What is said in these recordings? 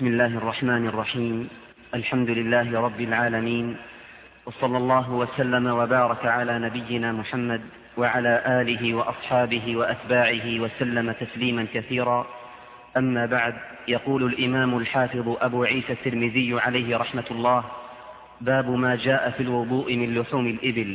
بسم الله الرحمن الرحيم. الحمد لله رب العالمين، وصلى الله وسلم وبارك على نبينا محمد وعلى آله وأصحابه وأتباعه وسلم تسليما كثيرا. أما بعد، يقول الإمام الحافظ أبو عيسى الترمذي عليه رحمة الله: باب ما جاء في الوضوء من لحوم الإبل.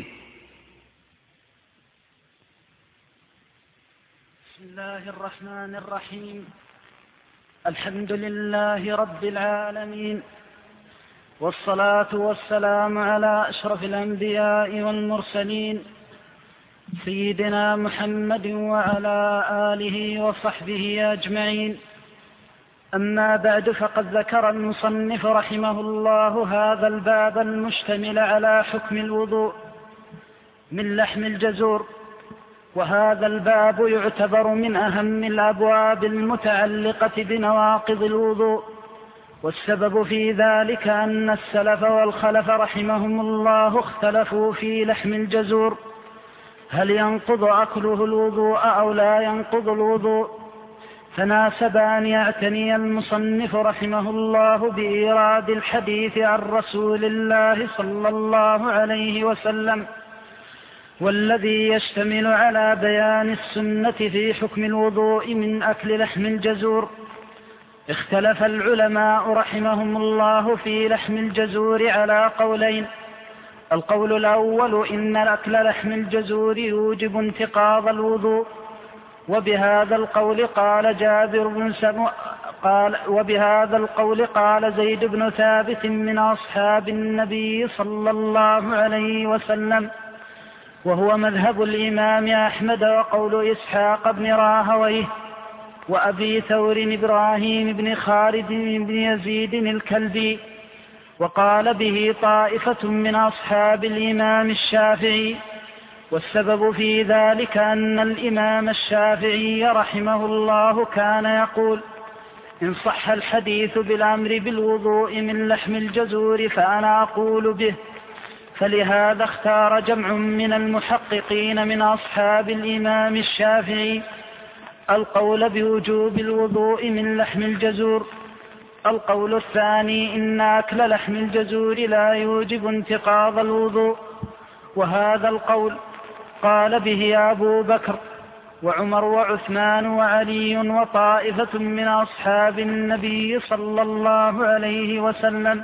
بسم الله الرحمن الرحيم. الحمد لله رب العالمين، والصلاة والسلام على أشرف الأنبياء والمرسلين سيدنا محمد وعلى آله وصحبه أجمعين. أما بعد، فقد ذكر المصنف رحمه الله هذا الباب المشتمل على حكم الوضوء من لحم الجزور، وهذا الباب يعتبر من أهم الأبواب المتعلقة بنواقض الوضوء، والسبب في ذلك أن السلف والخلف رحمهم الله اختلفوا في لحم الجزور، هل ينقض أكله الوضوء أو لا ينقض الوضوء؟ فناسب أن يعتني المصنف رحمه الله بإيراد الحديث عن رسول الله صلى الله عليه وسلم، والذي يشتمل على بيان السنة في حكم الوضوء من أكل لحم الجزور. اختلف العلماء رحمهم الله في لحم الجزور على قولين: القول الأول إن أكل لحم الجزور يوجب انتقاض الوضوء، وبهذا القول قال زيد بن ثابت من أصحاب النبي صلى الله عليه وسلم، وهو مذهب الإمام أحمد وقول إسحاق بن راهويه وأبي ثور إبراهيم بن خالد بن يزيد الكلبي، وقال به طائفة من أصحاب الإمام الشافعي. والسبب في ذلك أن الإمام الشافعي رحمه الله كان يقول: إن صح الحديث بالأمر بالوضوء من لحم الجزور فأنا أقول به. فلهذا اختار جمع من المحققين من أصحاب الإمام الشافعي القول بوجوب الوضوء من لحم الجزور. القول الثاني إن أكل لحم الجزور لا يوجب انتقاض الوضوء، وهذا القول قال به أبو بكر وعمر وعثمان وعلي وطائفة من أصحاب النبي صلى الله عليه وسلم،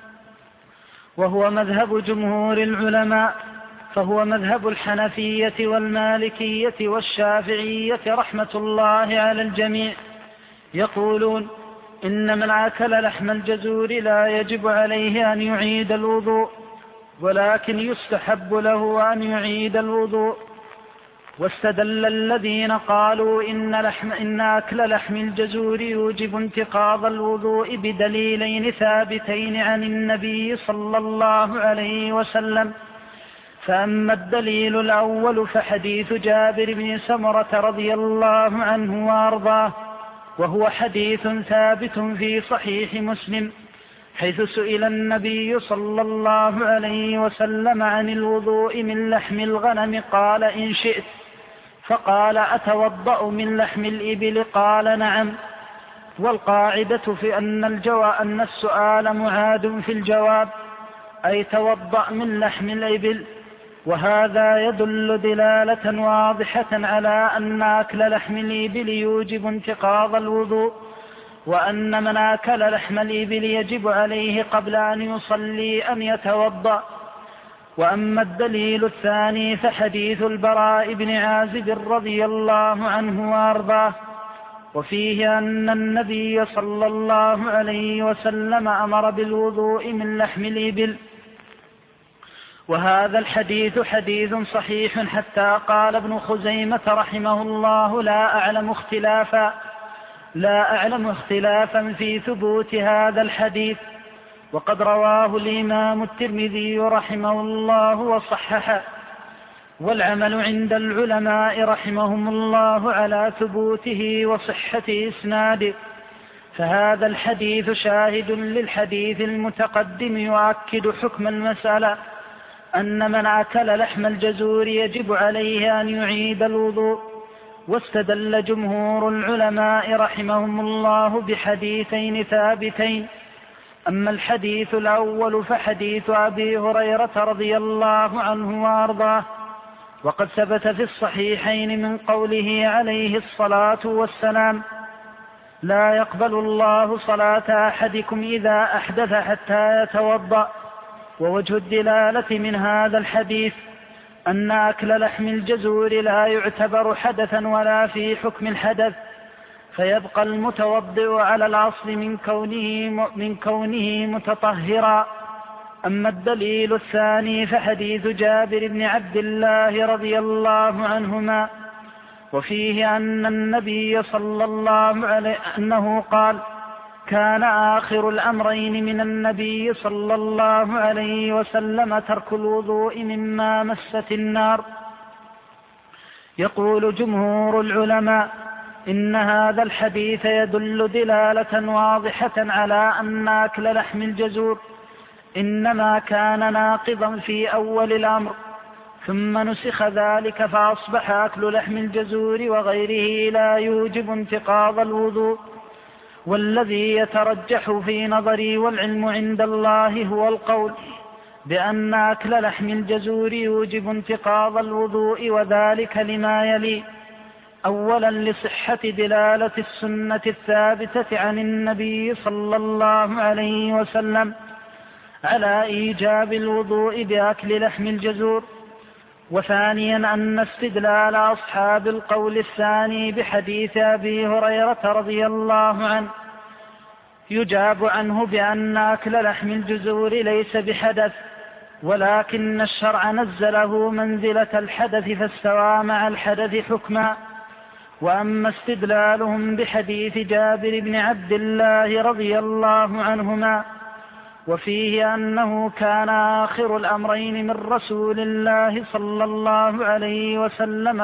وهو مذهب جمهور العلماء، فهو مذهب الحنفية والمالكية والشافعية رحمة الله على الجميع. يقولون إن من أكل لحم الجزور لا يجب عليه أن يعيد الوضوء، ولكن يستحب له أن يعيد الوضوء. واستدل الذين قالوا إن أكل لحم الجزور يوجب انتقاض الوضوء بدليلين ثابتين عن النبي صلى الله عليه وسلم. فأما الدليل الأول فحديث جابر بن سمرة رضي الله عنه وأرضاه، وهو حديث ثابت في صحيح مسلم، حيث سئل النبي صلى الله عليه وسلم عن الوضوء من لحم الغنم قال: إن شئت. فقال: أتوضأ من لحم الإبل؟ قال: نعم. والقاعدة في أن السؤال معاد في الجواب، أي توضأ من لحم الإبل. وهذا يدل دلالة واضحة على أن أكل لحم الإبل يوجب انتقاض الوضوء، وأن من أكل لحم الإبل يجب عليه قبل أن يصلي أن يتوضأ. وأما الدليل الثاني فحديث البراء بن عازب رضي الله عنه وأرضاه، وفيه أن النبي صلى الله عليه وسلم أمر بالوضوء من لحم الإبل. وهذا الحديث حديث صحيح، حتى قال ابن خزيمة رحمه الله: لا أعلم اختلافا في ثبوت هذا الحديث. وقد رواه الإمام الترمذي رحمه الله وصححه. والعمل عند العلماء رحمهم الله على ثبوته وصحة إسناده، فهذا الحديث شاهد للحديث المتقدم يؤكد حكم المسألة، أن من أكل لحم الجزور يجب عليه أن يعيد الوضوء. واستدل جمهور العلماء رحمهم الله بحديثين ثابتين. أما الحديث الأول فحديث أبي هريرة رضي الله عنه وأرضاه، وقد ثبت في الصحيحين من قوله عليه الصلاة والسلام: لا يقبل الله صلاة أحدكم إذا أحدث حتى يتوضأ. ووجه الدلالة من هذا الحديث أن أكل لحم الجزور لا يعتبر حدثا ولا في حكم الحدث، فيبقى المتوضئ على الأصل من كونه متطهرا. أما الدليل الثاني فحديث جابر بن عبد الله رضي الله عنهما، وفيه أن النبي صلى الله عليه أنه قال: كان آخر الأمرين من النبي صلى الله عليه وسلم ترك الوضوء مما مست النار. يقول جمهور العلماء إن هذا الحديث يدل دلالة واضحة على أن أكل لحم الجزور إنما كان ناقضا في أول الأمر، ثم نسخ ذلك فأصبح أكل لحم الجزور وغيره لا يوجب انتقاض الوضوء. والذي يترجح في نظري والعلم عند الله هو القول بأن أكل لحم الجزور يوجب انتقاض الوضوء، وذلك لما يلي: أولا لصحة دلالة السنة الثابتة عن النبي صلى الله عليه وسلم على إيجاب الوضوء بأكل لحم الجزور، وثانيا أن استدلال أصحاب القول الثاني بحديث أبي هريرة رضي الله عنه يجاب عنه بأن أكل لحم الجزور ليس بحدث، ولكن الشرع نزله منزلة الحدث فاستوى مع الحدث حكما. وأما استدلالهم بحديث جابر بن عبد الله رضي الله عنهما وفيه أنه كان آخر الأمرين من رسول الله صلى الله عليه وسلم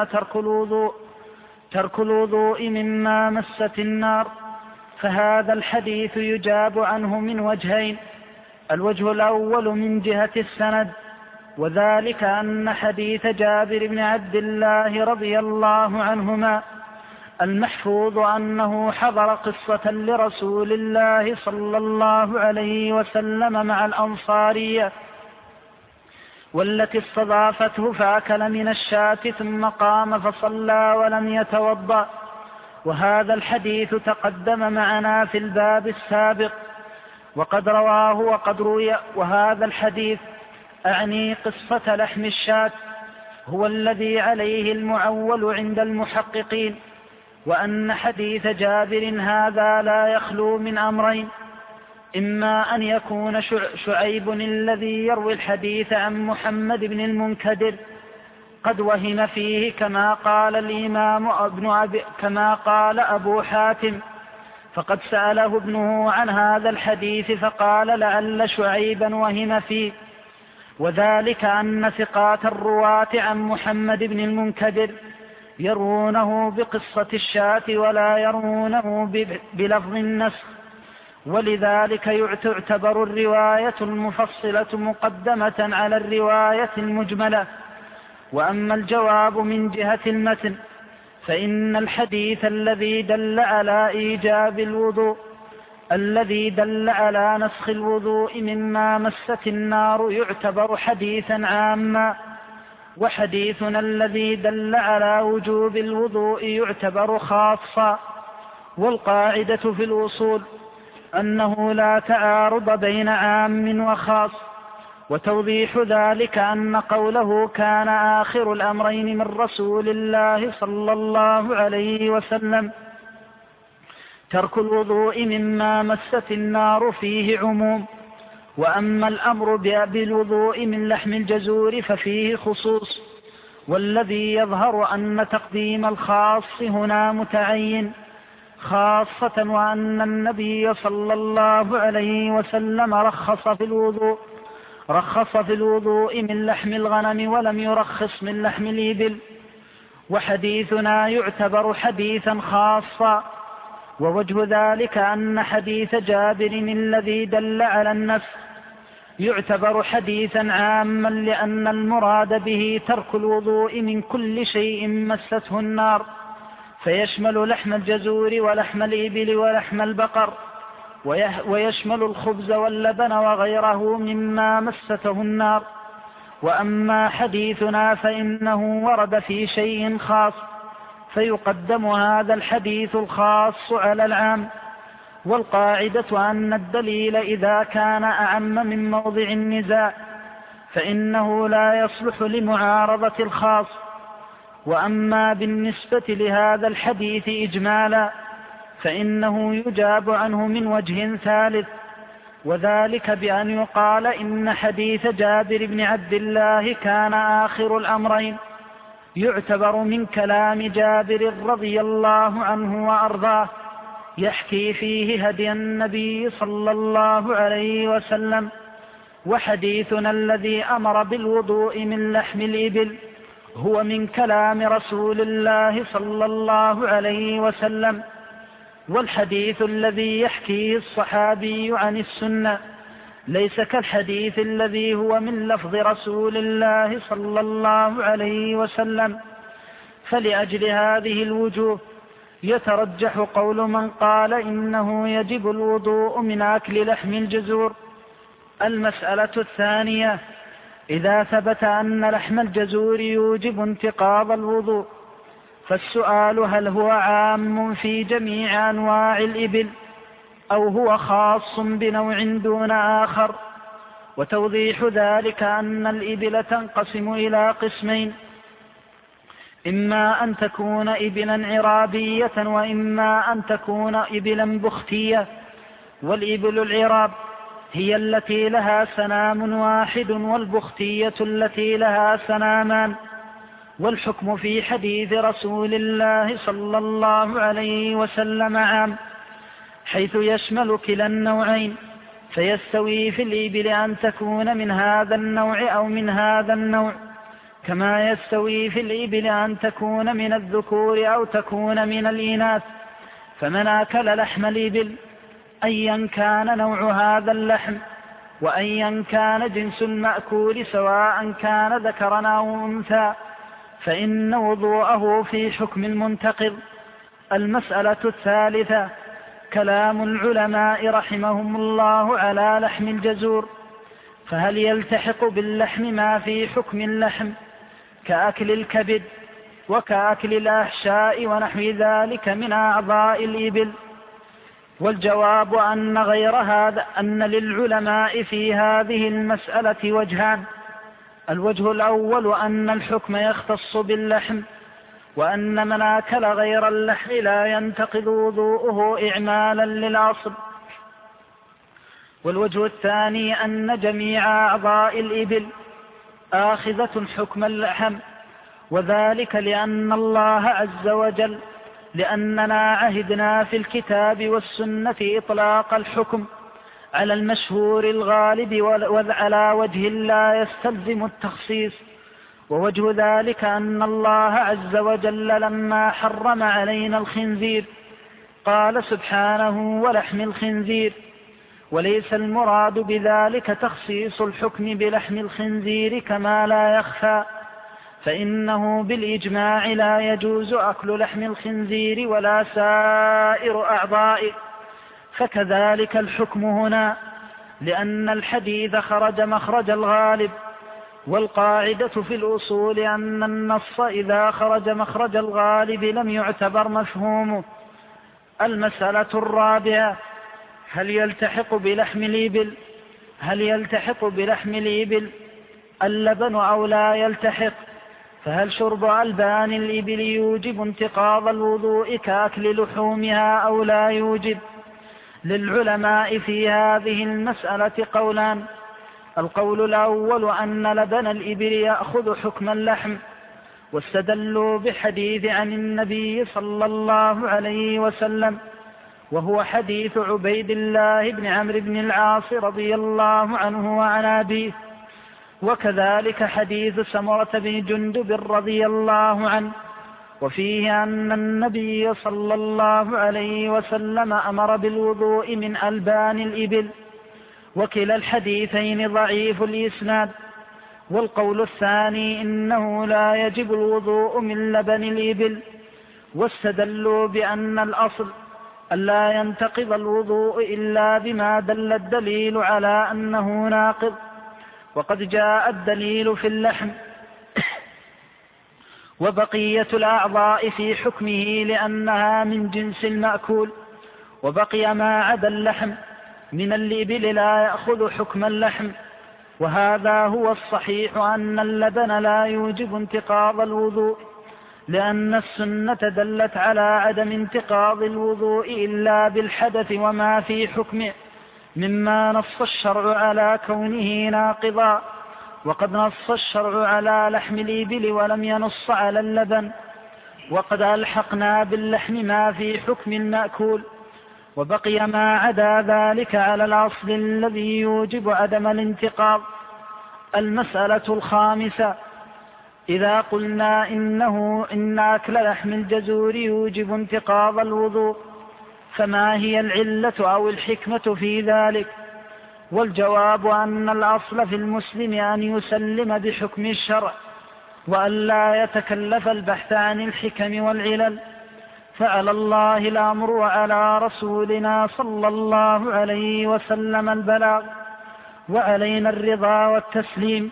ترك الوضوء مما مست النار، فهذا الحديث يجاب عنه من وجهين: الوجه الأول من جهة السند، وذلك أن حديث جابر بن عبد الله رضي الله عنهما المحفوظ أنه حضر قصة لرسول الله صلى الله عليه وسلم مع الأنصارية والتي استضافته فأكل من الشاة ثم قام فصلى ولم يتوضأ، وهذا الحديث تقدم معنا في الباب السابق وقد رواه وقد روي. وهذا الحديث أعني قصة لحم الشاة هو الذي عليه المعول عند المحققين، وأن حديث جابر هذا لا يخلو من أمرين: إما أن يكون شعيب الذي يروي الحديث عن محمد بن المنكدر قد وهم فيه كما قال أبو حاتم، فقد سأله ابنه عن هذا الحديث فقال لعل شعيبا وهم فيه، وذلك أن ثقات الرواة عن محمد بن المنكدر يرونه بقصة الشاة ولا يرونه بلفظ النسخ، ولذلك تعتبر الرواية المفصلة مقدمة على الرواية المجملة. وأما الجواب من جهة المتن فإن الحديث الذي دل على إيجاب الوضوء الذي دل على نسخ الوضوء مما مست النار يعتبر حديثا عاما، وحديثنا الذي دل على وجوب الوضوء يعتبر خاصا. والقاعدة في الوصول أنه لا تعارض بين عام وخاص، وتوضيح ذلك أن قوله كان آخر الأمرين من رسول الله صلى الله عليه وسلم ترك الوضوء مما مست النار فيه عموم، وأما الأمر بالوضوء من لحم الجزور ففيه خصوص، والذي يظهر أن تقديم الخاص هنا متعين خاصة، وأن النبي صلى الله عليه وسلم رخص في الوضوء من لحم الغنم ولم يرخص من لحم الإبل، وحديثنا يعتبر حديثا خاصا. ووجه ذلك أن حديث جابر الذي دل على النسخ يعتبر حديثا عاما، لأن المراد به ترك الوضوء من كل شيء مسته النار، فيشمل لحم الجزور ولحم الإبل ولحم البقر، ويشمل الخبز واللبن وغيره مما مسته النار. وأما حديثنا فإنه ورد في شيء خاص، فيقدم هذا الحديث الخاص على العام. والقاعدة أن الدليل إذا كان أعم من موضع النزاع فإنه لا يصلح لمعارضة الخاص. وأما بالنسبة لهذا الحديث إجمالا فإنه يجاب عنه من وجه ثالث، وذلك بأن يقال إن حديث جابر بن عبد الله كان آخر الأمرين، يعتبر من كلام جابر رضي الله عنه وأرضاه، يحكي فيه هدي النبي صلى الله عليه وسلم. وحديثنا الذي أمر بالوضوء من لحم الإبل هو من كلام رسول الله صلى الله عليه وسلم. والحديث الذي يحكيه الصحابي عن السنة ليس كالحديث الذي هو من لفظ رسول الله صلى الله عليه وسلم. فلأجل هذه الوجوه يترجح قول من قال إنه يجب الوضوء من أكل لحم الجزور. المسألة الثانية: إذا ثبت أن لحم الجزور يوجب انتقاض الوضوء، فالسؤال هل هو عام في جميع أنواع الإبل أو هو خاص بنوع دون آخر؟ وتوضيح ذلك أن الإبل تنقسم إلى قسمين: إما أن تكون إبلا عرابية وإما أن تكون إبلا بختية. والإبل العراب هي التي لها سنام واحد، والبختية التي لها سنامان. والحكم في حديث رسول الله صلى الله عليه وسلم عام، حيث يشمل كلا النوعين، فيستوي في الإبل أن تكون من هذا النوع أو من هذا النوع، كما يستوي في الإبل أن تكون من الذكور أو تكون من الإناث. فمن أكل لحم الإبل أيا كان نوع هذا اللحم وأيا كان جنس المأكول سواء كان ذكرا أو أنثى فإن وضوءه في حكم المنتقض. المسألة الثالثة: كلام العلماء رحمهم الله على لحم الجزور، فهل يلتحق باللحم ما في حكم اللحم كأكل الكبد وكأكل الأحشاء ونحو ذلك من أعضاء الإبل؟ والجواب أن غير هذا أن للعلماء في هذه المسألة وجهان: الوجه الأول أن الحكم يختص باللحم، وأن من أكل غير اللحم لا ينتقض وضوءه إعمالا للأصل. والوجه الثاني أن جميع أعضاء الإبل آخذة حكم اللحم، وذلك لأن الله عز وجل لأننا عهدنا في الكتاب والسنة إطلاق الحكم على المشهور الغالب وعلى وجه لا يستلزم التخصيص. ووجه ذلك أن الله عز وجل لما حرم علينا الخنزير قال سبحانه: ولحم الخنزير، وليس المراد بذلك تخصيص الحكم بلحم الخنزير كما لا يخفى، فإنه بالإجماع لا يجوز أكل لحم الخنزير ولا سائر أعضائه. فكذلك الحكم هنا، لأن الحديث خرج مخرج الغالب، والقاعدة في الأصول أن النص إذا خرج مخرج الغالب لم يعتبر مفهومه. المسألة الرابعة: هل يلتحق بلحم الإبل اللبن أو لا يلتحق؟ فهل شرب ألبان الإبل يوجب انتقاض الوضوء كأكل لحومها أو لا يوجب؟ للعلماء في هذه المسألة قولان: القول الأول أن لبن الإبل يأخذ حكم اللحم، واستدلوا بحديث عن النبي صلى الله عليه وسلم، وهو حديث عبيد الله بن عمرو بن العاص رضي الله عنه وعن أبيه، وكذلك حديث سمرة بن جندب رضي الله عنه، وفيه أن النبي صلى الله عليه وسلم أمر بالوضوء من ألبان الإبل. وكلا الحديثين ضعيف الإسناد. والقول الثاني إنه لا يجب الوضوء من لبن الإبل، واستدلوا بأن الأصل ألا ينتقض الوضوء إلا بما دل الدليل على أنه ناقض، وقد جاء الدليل في اللحم وبقية الأعضاء في حكمه لأنها من جنس المأكول، وبقي ما عدا اللحم من الإبل لا يأخذ حكم اللحم. وهذا هو الصحيح أن اللبن لا يوجب انتقاض الوضوء، لأن السنة دلت على عدم انتقاض الوضوء إلا بالحدث وما في حكمه مما نص الشرع على كونه ناقضا، وقد نص الشرع على لحم الإبل ولم ينص على اللبن، وقد ألحقنا باللحم ما في حكم المأكول، وبقي ما عدا ذلك على الأصل الذي يوجب عدم الانتقاض. المسألة الخامسة: إذا قلنا إن أكل لحم الجزور يوجب انتقاض الوضوء، فما هي العلة أو الحكمة في ذلك؟ والجواب أن الأصل في المسلم أن يسلم بحكم الشرع، وأن لا يتكلف البحث عن الحكم والعلل، فعلى الله الأمر وعلى رسولنا صلى الله عليه وسلم البلاغ، وعلينا الرضا والتسليم.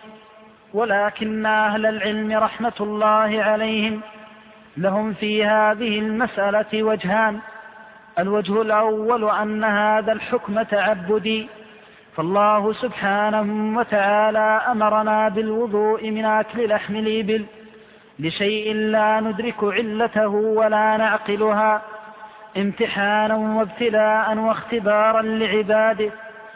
ولكن أهل العلم رحمة الله عليهم لهم في هذه المسألة وجهان: الوجه الأول أن هذا الحكم تعبدي، فالله سبحانه وتعالى أمرنا بالوضوء من أكل لحم الإبل لشيء لا ندرك علته ولا نعقلها، امتحانا وابتلاء واختبارا لعباده،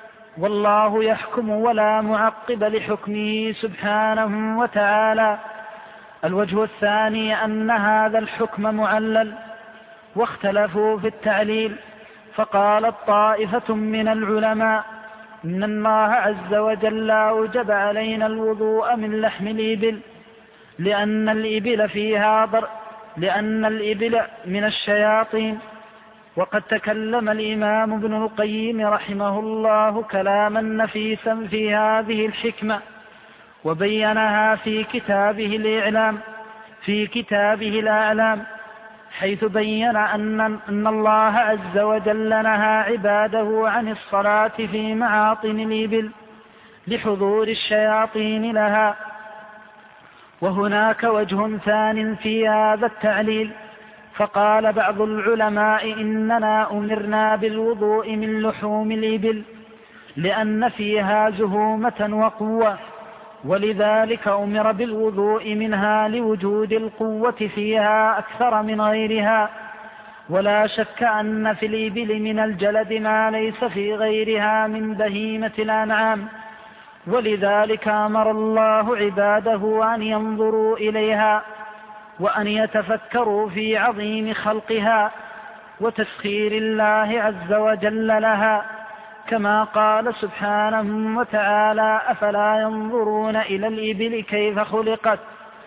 والله يحكم ولا معقب لحكمه سبحانه وتعالى. الوجه الثاني أن هذا الحكم معلل، واختلفوا في التعليل، فقالت طائفة من العلماء إن الله عز وجل أوجب علينا الوضوء من لحم الإبل لأن الإبل من الشياطين. وقد تكلم الإمام ابن القيم رحمه الله كلاما نفيسا في هذه الحكمة، وبينها في كتابه الأعلام، حيث بين أن الله عز وجل نهى عباده عن الصلاة في معاطن الإبل لحضور الشياطين لها. وهناك وجه ثان في هذا التعليل، فقال بعض العلماء إننا أمرنا بالوضوء من لحوم الإبل لأن فيها زهومة وقوة، ولذلك أمر بالوضوء منها لوجود القوة فيها أكثر من غيرها. ولا شك أن في الإبل من الجلد ما ليس في غيرها من بهيمة الأنعام، ولذلك أمر الله عباده أن ينظروا إليها وأن يتفكروا في عظيم خلقها وتسخير الله عز وجل لها، كما قال سبحانه وتعالى: أفلا ينظرون إلى الإبل كيف خلقت؟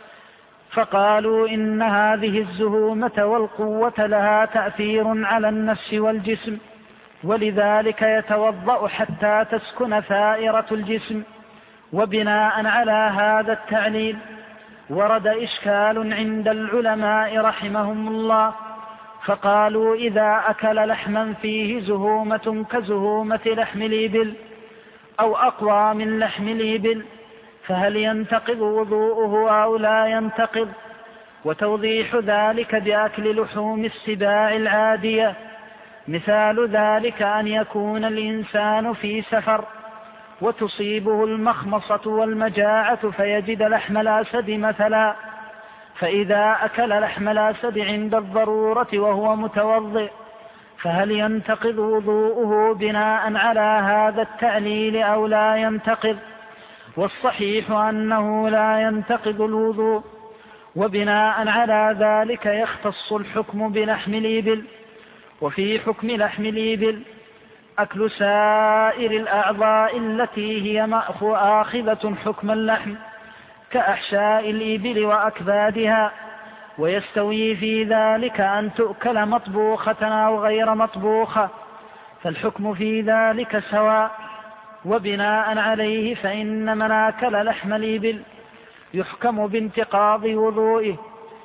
فقالوا إن هذه الزهومة والقوة لها تأثير على النفس والجسم، ولذلك يتوضأ حتى تسكن ثائرة الجسم. وبناء على هذا التعليل ورد إشكال عند العلماء رحمهم الله، فقالوا إذا أكل لحما فيه زهومة كزهومة لحم الإبل أو أقوى من لحم الإبل فهل ينتقض وضوءه أو لا ينتقض؟ وتوضيح ذلك بأكل لحوم السباع العادية، مثال ذلك أن يكون الإنسان في سفر وتصيبه المخمصة والمجاعة فيجد لحم الأسد مثلا، فإذا أكل لحم الأسد عند الضرورة وهو متوضئ فهل ينتقض وضوءه بناء على هذا التعليل أو لا ينتقض؟ والصحيح أنه لا ينتقض الوضوء، وبناء على ذلك يختص الحكم بلحم الإبل. وفي حكم لحم الإبل أكل سائر الأعضاء التي هي آخذة حكم اللحم كأحشاء الإبل وأكبادها، ويستوي في ذلك أن تؤكل مطبوخة أو غير مطبوخة، فالحكم في ذلك سواء. وبناء عليه فإن من أكل لحم الإبل يحكم بانتقاض وضوئه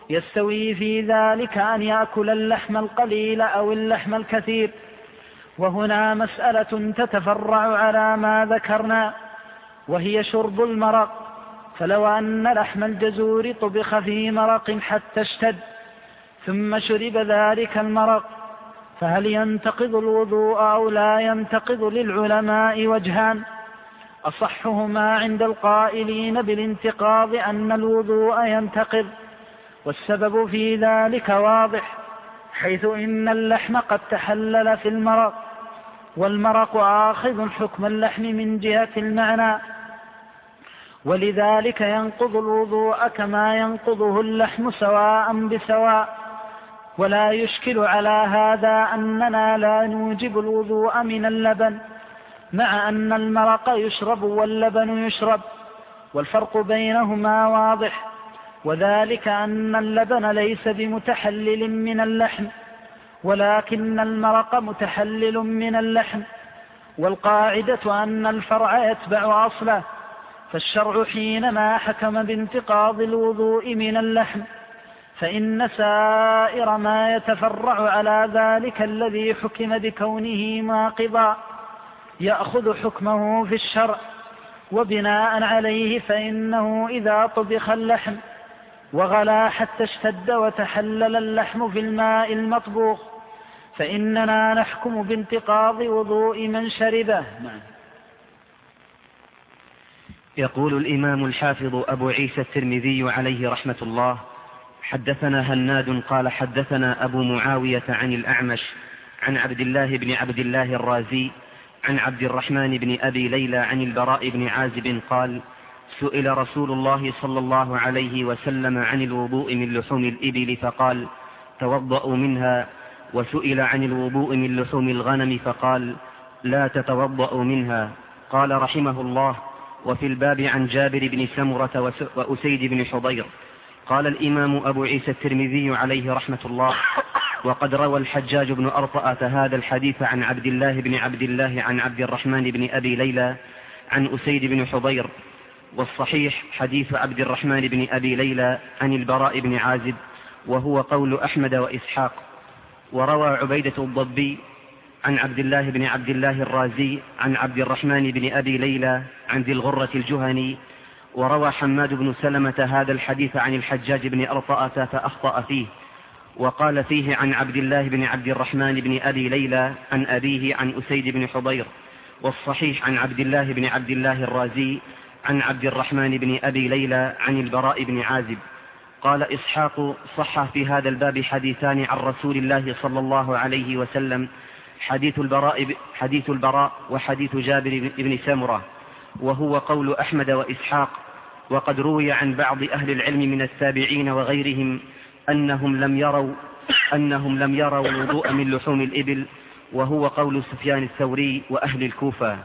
يستوي في ذلك أن يأكل اللحم القليل أو اللحم الكثير. وهنا مسألة تتفرع على ما ذكرنا، وهي شرب المرق. فلو أن لحم الجزور طبخ في مرق حتى اشتد ثم شرب ذلك المرق، فهل ينتقض الوضوء أو لا ينتقض؟ للعلماء وجهان، أصحهما عند القائلين بالانتقاض أن الوضوء ينتقض، والسبب في ذلك واضح، حيث إن اللحم قد تحلل في المرق، والمرق آخذ حكم اللحم من جهة المعنى، ولذلك ينقض الوضوء كما ينقضه اللحم سواء بسواء. ولا يشكل على هذا أننا لا نوجب الوضوء من اللبن، مع أن المرق يشرب واللبن يشرب، والفرق بينهما واضح، وذلك أن اللبن ليس بمتحلل من اللحم، ولكن المرق متحلل من اللحم. والقاعدة أن الفرع يتبع أصله، فالشرع حينما حكم بانتقاض الوضوء من اللحم فإن سائر ما يتفرع على ذلك الذي حكم بكونه ناقضا يأخذ حكمه في الشرع، وبناء عليه فإنه إذا طبخ اللحم وغلا حتى اشتد وتحلل اللحم في الماء المطبوخ فإننا نحكم بانتقاض وضوء من شربه. يقول الإمام الحافظ أبو عيسى الترمذي عليه رحمة الله: حدثنا هناد قال حدثنا أبو معاوية عن الأعمش عن عبد الله الرازي عن عبد الرحمن بن أبي ليلى عن البراء بن عازب قال: سئل رسول الله صلى الله عليه وسلم عن الوضوء من لحوم الإبل فقال: توضأوا منها. وسئل عن الوضوء من لحوم الغنم فقال: لا تتوضأوا منها. قال رحمه الله: وفي الباب عن جابر بن سمرة وأسيد بن حضير. قال الإمام أبو عيسى الترمذي عليه رحمة الله: وقد روى الحجاج بن أرطأة هذا الحديث عن عبد الله عن عبد الرحمن بن أبي ليلى عن أسيد بن حضير، والصحيح حديث عبد الرحمن بن أبي ليلى عن البراء بن عازب، وهو قول أحمد وإسحاق. وروى عبيدة الضبي عن عبد الله الرازي عن عبد الرحمن بن أبي ليلى عن ذي الغرة الجهني. وروى حماد بن سلمة هذا الحديث عن الحجاج بن أرطأة فأخطأ فيه، وقال فيه عن عبد الرحمن بن أبي ليلى عن أبيه عن أسيد بن حضير، والصحيح عن عبد الله الرازي عن عبد الرحمن بن أبي ليلى عن البراء بن عازب. قال إسحاق: صح في هذا الباب حديثان عن رسول الله صلى الله عليه وسلم: حديث البراء وحديث جابر بن سمرة، وهو قول أحمد وإسحاق. وقد روي عن بعض أهل العلم من التابعين وغيرهم أنهم لم يروا الوضوء من لحوم الإبل، وهو قول سفيان الثوري وأهل الكوفة.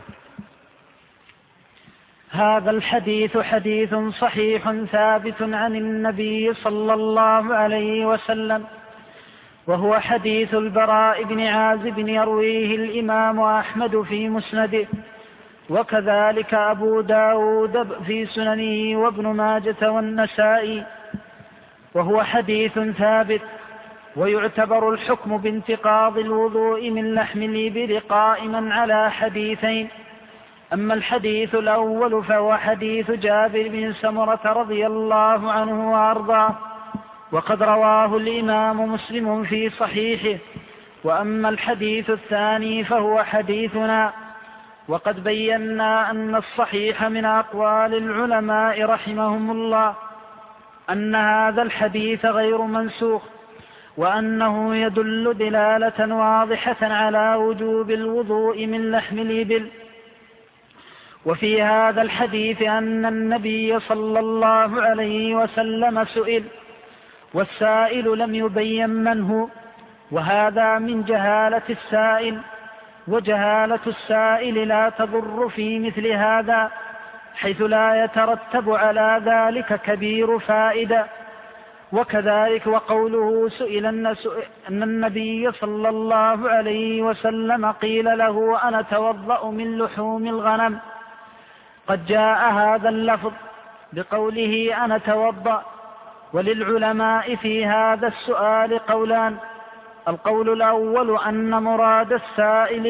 هذا الحديث حديث صحيح ثابت عن النبي صلى الله عليه وسلم، وهو حديث البراء بن عازب يرويه الإمام أحمد في مسنده، وكذلك أبو داود في سننه وابن ماجة والنسائي، وهو حديث ثابت. ويعتبر الحكم بانتقاض الوضوء من لحم الإبل قائما على حديثين: أما الحديث الأول فهو حديث جابر بن سمرة رضي الله عنه وأرضاه، وقد رواه الإمام مسلم في صحيحه. وأما الحديث الثاني فهو حديثنا، وقد بينا أن الصحيح من أقوال العلماء رحمهم الله أن هذا الحديث غير منسوخ، وأنه يدل دلالة واضحة على وجوب الوضوء من لحم الإبل. وفي هذا الحديث أن النبي صلى الله عليه وسلم سئل، والسائل لم يبين من هو، وهذا من جهالة السائل، وجهالة السائل لا تضر في مثل هذا، حيث لا يترتب على ذلك كبير فائدة. وكذلك وقوله سئل أن النبي صلى الله عليه وسلم قيل له: أنا أتوضأ من لحوم الغنم. قد جاء هذا اللفظ بقوله أنا أتوضأ، وللعلماء في هذا السؤال قولان: القول الأول أن مراد السائل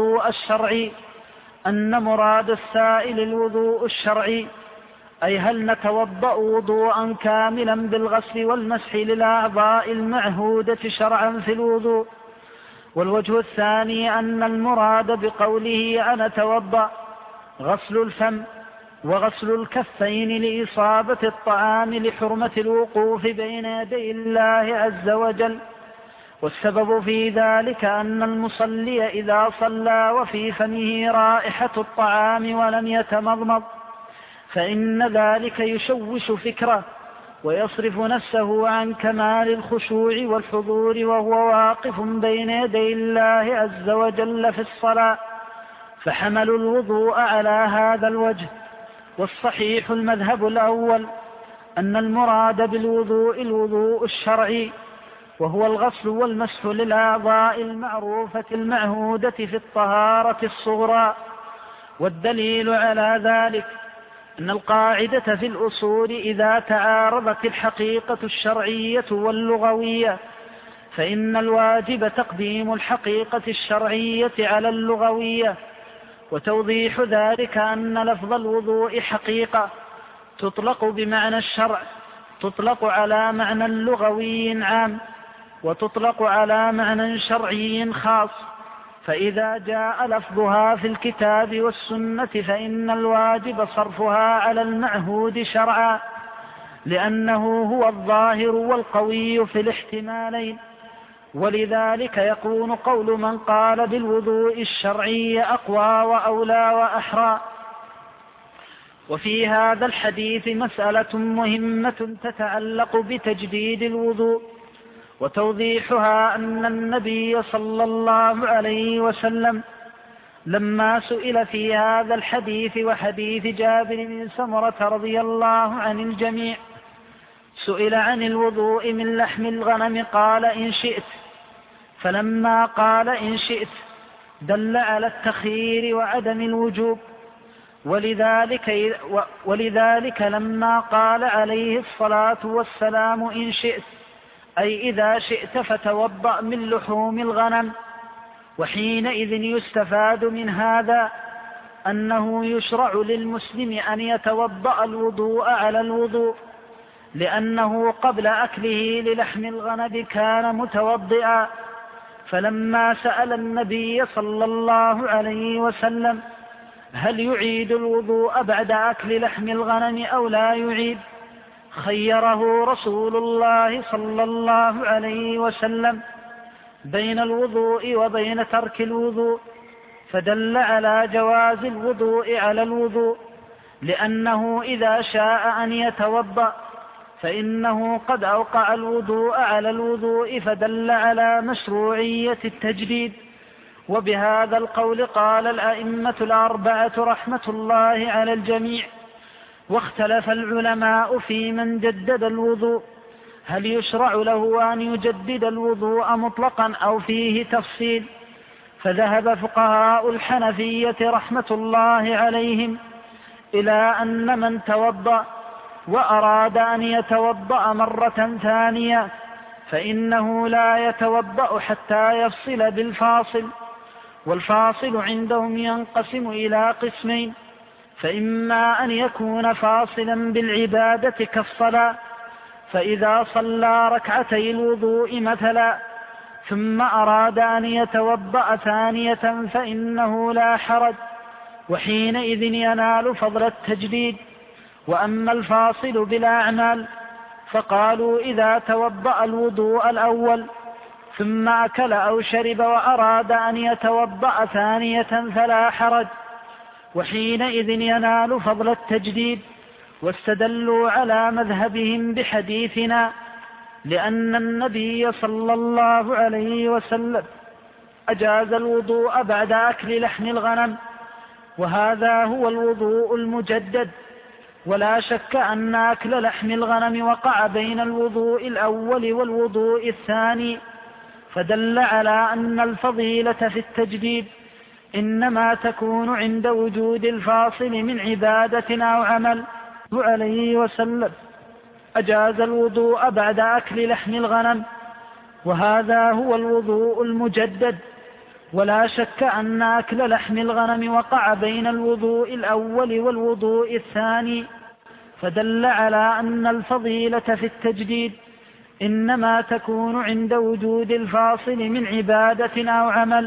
الوضوء الشرعي، أي هل نتوضأ وضوءا كاملا بالغسل والمسح للأعضاء المعهودة شرعا في الوضوء. والوجه الثاني أن المراد بقوله أنا توضأ غسل الفم وغسل الكفين لإصابة الطعام لحرمة الوقوف بين يدي الله عز وجل. والسبب في ذلك أن المصلي إذا صلى وفي فمه رائحة الطعام ولم يتمضمض فإن ذلك يشوش فكره ويصرف نفسه عن كمال الخشوع والحضور وهو واقف بين يدي الله عز وجل في الصلاة، فحملوا الوضوء على هذا الوجه. والصحيح المذهب الأول أن المراد بالوضوء الوضوء الشرعي، وهو الغسل والمسح للأعضاء المعروفة المعهودة في الطهارة الصغرى. والدليل على ذلك أن القاعدة في الأصول إذا تعارضت الحقيقة الشرعية واللغوية فإن الواجب تقديم الحقيقة الشرعية على اللغوية. وتوضيح ذلك أن لفظ الوضوء حقيقة تطلق بمعنى الشرع، تطلق على معنى لغوي عام وتطلق على معنى شرعي خاص. فإذا جاء لفظها في الكتاب والسنة فإن الواجب صرفها على المعهود شرعا، لأنه هو الظاهر والقوي في الاحتمالين. ولذلك يكون قول من قال بالوضوء الشرعي أقوى وأولى وأحرى. وفي هذا الحديث مسألة مهمة تتعلق بتجديد الوضوء، وتوضيحها أن النبي صلى الله عليه وسلم لما سئل في هذا الحديث وحديث جابر بن سمرة رضي الله عن الجميع، سئل عن الوضوء من لحم الغنم قال إن شئت، فلما قال إن شئت دل على التخيير وعدم الوجوب. ولذلك لما قال عليه الصلاة والسلام إن شئت أي إذا شئت فتوضأ من لحوم الغنم. وحينئذ يستفاد من هذا أنه يشرع للمسلم أن يتوضأ الوضوء على الوضوء، لأنه قبل أكله للحم الغنم كان متوضئا. فلما سأل النبي صلى الله عليه وسلم هل يعيد الوضوء بعد أكل لحم الغنم أو لا يعيد، خيره رسول الله صلى الله عليه وسلم بين الوضوء وبين ترك الوضوء، فدل على جواز الوضوء على الوضوء، لأنه إذا شاء أن يتوضأ فإنه قد أوقع الوضوء على الوضوء، فدل على مشروعية التجديد. وبهذا القول قال الأئمة الأربعة رحمة الله على الجميع. واختلف العلماء في من جدد الوضوء، هل يشرع له أن يجدد الوضوء مطلقا أو فيه تفصيل؟ فذهب فقهاء الحنفية رحمة الله عليهم إلى أن من توضأ وأراد أن يتوضأ مرة ثانية فإنه لا يتوضأ حتى يفصل بالفاصل. والفاصل عندهم ينقسم إلى قسمين: فإما أن يكون فاصلا بالعبادة كالصلاة، فإذا صلى ركعتي الوضوء مثلا ثم أراد أن يتوضأ ثانية فإنه لا حرج، وحينئذ ينال فضل التجديد. وأما الفاصل بالأعمال فقالوا إذا توضأ الوضوء الأول ثم أكل أو شرب وأراد أن يتوضأ ثانية فلا حرج، وحينئذ ينال فضل التجديد. واستدلوا على مذهبهم بحديثنا، لأن النبي صلى الله عليه وسلم أجاز الوضوء بعد أكل لحم الغنم، وهذا هو الوضوء المجدد. ولا شك أن أكل لحم الغنم وقع بين الوضوء الأول والوضوء الثاني، فدل على أن الفضيلة في التجديد إنما تكون عند وجود الفاصل من عبادة أو عمل عليه وسلم. أجاز الوضوء بعد أكل لحم الغنم، وهذا هو الوضوء المجدد. ولا شك أن أكل لحم الغنم وقع بين الوضوء الأول والوضوء الثاني، فدل على أن الفضيلة في التجديد إنما تكون عند وجود الفاصل من عبادة أو عمل.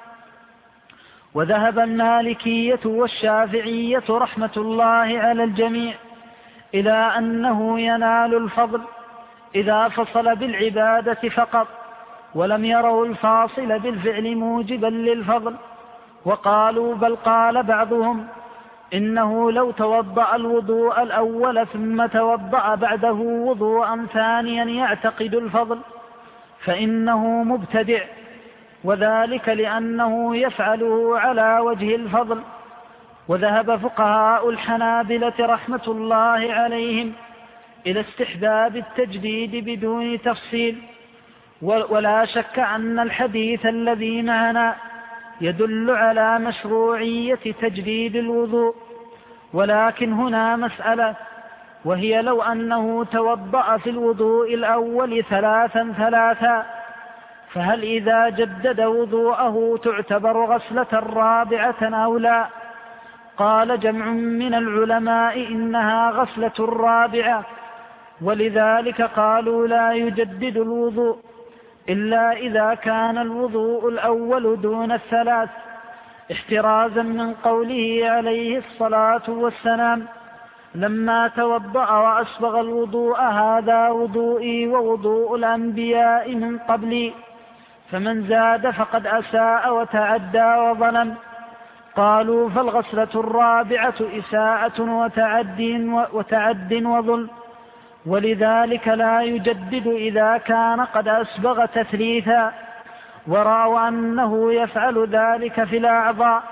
وذهب المالكية والشافعية رحمة الله على الجميع إلى أنه ينال الفضل إذا فصل بالعبادة فقط، ولم يروا الفاصل بالفعل موجبا للفضل. وقالوا بل قال بعضهم إنه لو توضأ الوضوء الأول ثم توضأ بعده وضوءا ثانيا يعتقد الفضل فإنه مبتدع، وذلك لأنه يفعله على وجه الفضل. وذهب فقهاء الحنابلة رحمة الله عليهم إلى استحباب التجديد بدون تفصيل. ولا شك أن الحديث الذي معنا يدل على مشروعية تجديد الوضوء، ولكن هنا مسألة، وهي لو أنه توضأ في الوضوء الأول ثلاثا، فهل إذا جدد وضوءه تعتبر غسلة رابعة أو لا؟ قال جمع من العلماء إنها غسلة رابعة، ولذلك قالوا لا يجدد الوضوء إلا إذا كان الوضوء الأول دون الثلاث، احترازا من قوله عليه الصلاة والسلام لما توضأ وأسبغ الوضوء هذا وضوئي ووضوء الأنبياء من قبلي، فمن زاد فقد أساء وتعدى وظلم. قالوا فالغسلة الرابعة إساءة وتعد وظلم، ولذلك لا يجدد إذا كان قد أسبغ تثليثا. ورأوا أنه يفعل ذلك في الأعضاء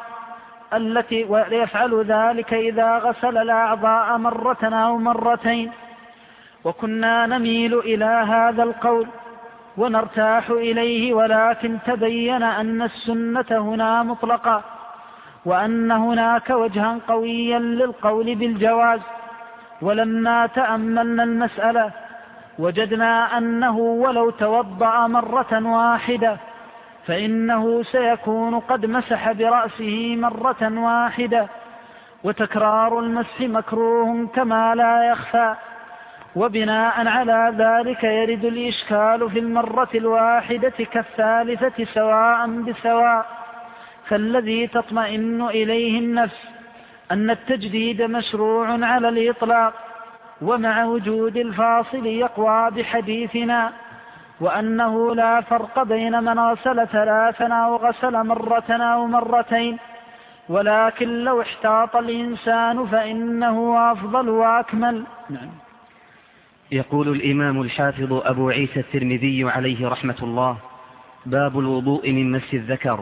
ويفعل ذلك إذا غسل الأعضاء مرة أو مرتين. وكنا نميل إلى هذا القول ونرتاح إليه، ولكن تبين أن السنة هنا مطلقة، وأن هناك وجها قويا للقول بالجواز. ولما تأملنا المسألة وجدنا أنه ولو توضأ مرة واحدة فإنه سيكون قد مسح برأسه مرة واحدة، وتكرار المسح مكروه كما لا يخفى. وبناء على ذلك يرد الإشكال في المرة الواحدة كالثالثة سواء بسواء. فالذي تطمئن إليه النفس أن التجديد مشروع على الإطلاق، ومع وجود الفاصل يقوى بحديثنا، وأنه لا فرق بين من غسل ثلاثا أو غسل مرة أو مرتين، ولكن لو احتاط الإنسان فإنه أفضل وأكمل. نعم. يقول الإمام الحافظ أبو عيسى الترمذي عليه رحمة الله: باب الوضوء من مس الذكر.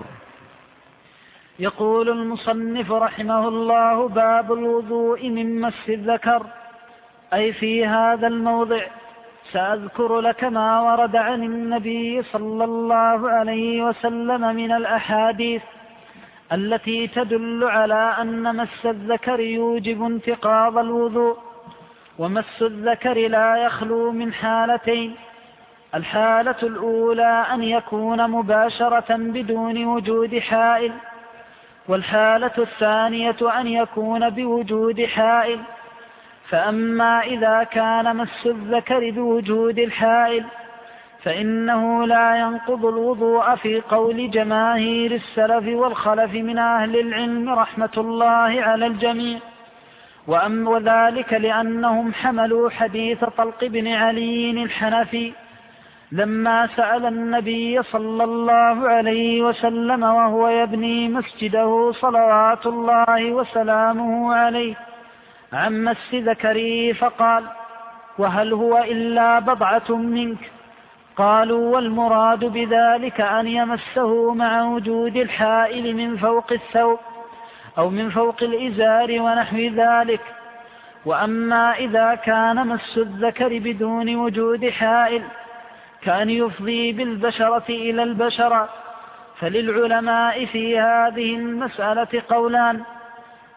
يقول المصنف رحمه الله: باب الوضوء من مس الذكر، أي في هذا الموضع سأذكر لك ما ورد عن النبي صلى الله عليه وسلم من الأحاديث التي تدل على أن مس الذكر يوجب انتقاض الوضوء. ومس الذكر لا يخلو من حالتين: الحالة الأولى أن يكون مباشرة بدون وجود حائل، والحالة الثانية أن يكون بوجود حائل. فأما إذا كان مس الذكر بوجود الحائل فإنه لا ينقض الوضوء في قول جماهير السلف والخلف من أهل العلم رحمة الله على الجميع، وذلك لأنهم حملوا حديث طلق بن علي الحنفي لما سأل النبي صلى الله عليه وسلم وهو يبني مسجده صلوات الله وسلامه عليه عن مس ذكره، فقال: وهل هو إلا بضعة منك؟ قالوا: والمراد بذلك أن يمسه مع وجود الحائل من فوق الثوب أو من فوق الإزار ونحو ذلك. وأما إذا كان مس الذكر بدون وجود حائل كان يفضي بالبشرة إلى البشرة، فللعلماء في هذه المسألة قولان: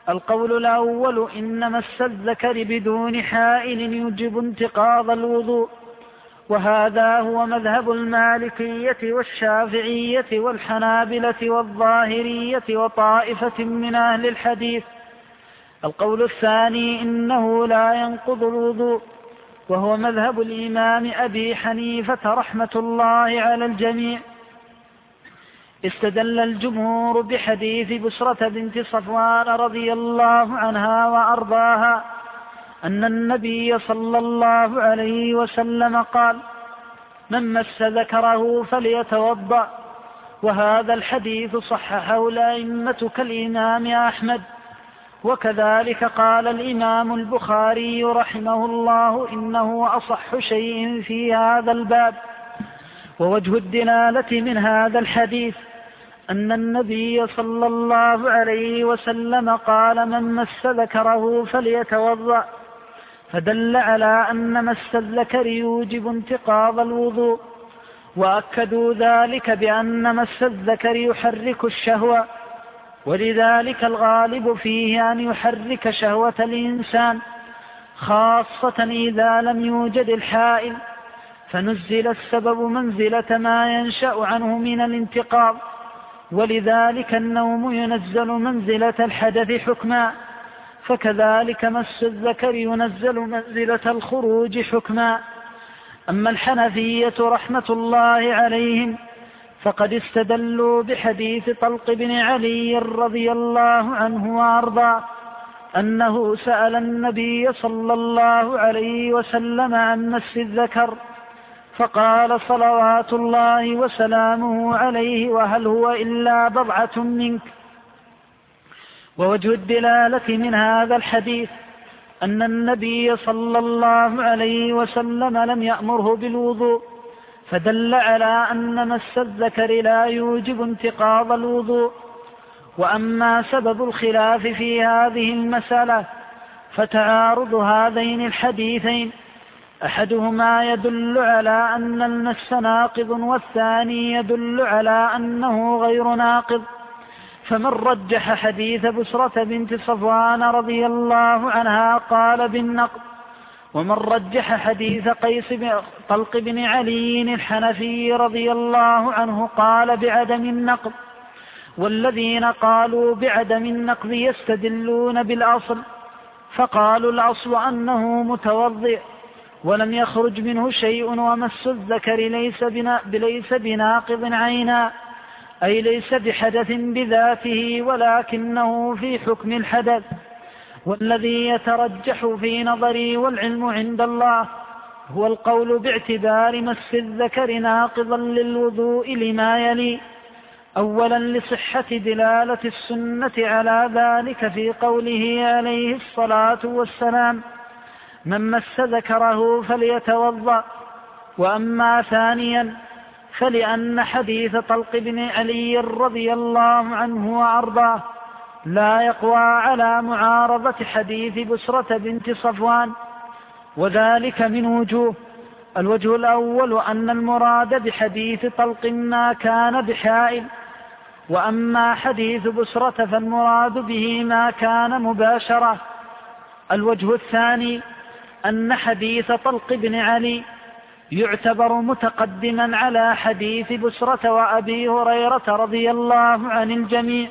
القول الأول: إن مس الذكر بدون حائل يوجب انتقاض الوضوء، وهذا هو مذهب المالكية والشافعية والحنابلة والظاهرية وطائفة من أهل الحديث. القول الثاني: إنه لا ينقض الوضوء، وهو مذهب الإمام أبي حنيفة رحمة الله على الجميع. استدل الجمهور بحديث بسرة بنت صفوان رضي الله عنها وأرضاها أن النبي صلى الله عليه وسلم قال: من مس ذكره فليتوضأ. وهذا الحديث صححه الأئمة كالإمام أحمد، وكذلك قال الإمام البخاري رحمه الله: إنه أصح شيء في هذا الباب. ووجه الدلالة من هذا الحديث أن النبي صلى الله عليه وسلم قال: من مس ذكره فليتوضأ، فدل على أن مس الذكر يوجب انتقاض الوضوء. وأكدوا ذلك بأن مس الذكر يحرك الشهوة، ولذلك الغالب فيه أن يحرك شهوة الإنسان، خاصة إذا لم يوجد الحائل، فنزل السبب منزلة ما ينشأ عنه من الانتقاض. ولذلك النوم ينزل منزلة الحدث حكما، فكذلك مس الذكر ينزل منزلة الخروج حكما. أما الحنفية رحمة الله عليهم فقد استدلوا بحديث طلق بن علي رضي الله عنه وأرضاه أنه سأل النبي صلى الله عليه وسلم عن مس الذكر، فقال صلوات الله وسلامه عليه: وهل هو إلا بضعة منك؟ ووجه الدلالة من هذا الحديث أن النبي صلى الله عليه وسلم لم يأمره بالوضوء، فدل على أن مس الذكر لا يوجب انتقاض الوضوء. وأما سبب الخلاف في هذه المسألة فتعارض هذين الحديثين، أحدهما يدل على أن المس ناقض، والثاني يدل على أنه غير ناقض. فمن رجح حديث بسرة بنت صفوان رضي الله عنها قال بالنقض، ومن رجح حديث طلق بن علي الحنفي رضي الله عنه قال بعدم النقض. والذين قالوا بعدم النقض يستدلون بالأصل، فقالوا الأصل أنه متوضئ ولم يخرج منه شيء، ومس الذكر ليس بناقض عينا، أي ليس بحدث بذاته ولكنه في حكم الحدث. والذي يترجح في نظري والعلم عند الله هو القول باعتبار مس الذكر ناقضا للوضوء لما يلي: أولا لصحة دلالة السنة على ذلك في قوله عليه الصلاة والسلام: من مس ذكره فليتوضأ. وأما ثانيا فلأن حديث طلق بن علي رضي الله عنه وأرضاه لا يقوى على معارضة حديث بسرة بنت صفوان، وذلك من وجوه: الوجه الأول أن المراد بحديث طلق ما كان بحائل، وأما حديث بسرة فالمراد به ما كان مباشرة. الوجه الثاني أن حديث طلق بن علي يعتبر متقدما على حديث بسرة وأبي هريرة رضي الله عن الجميع.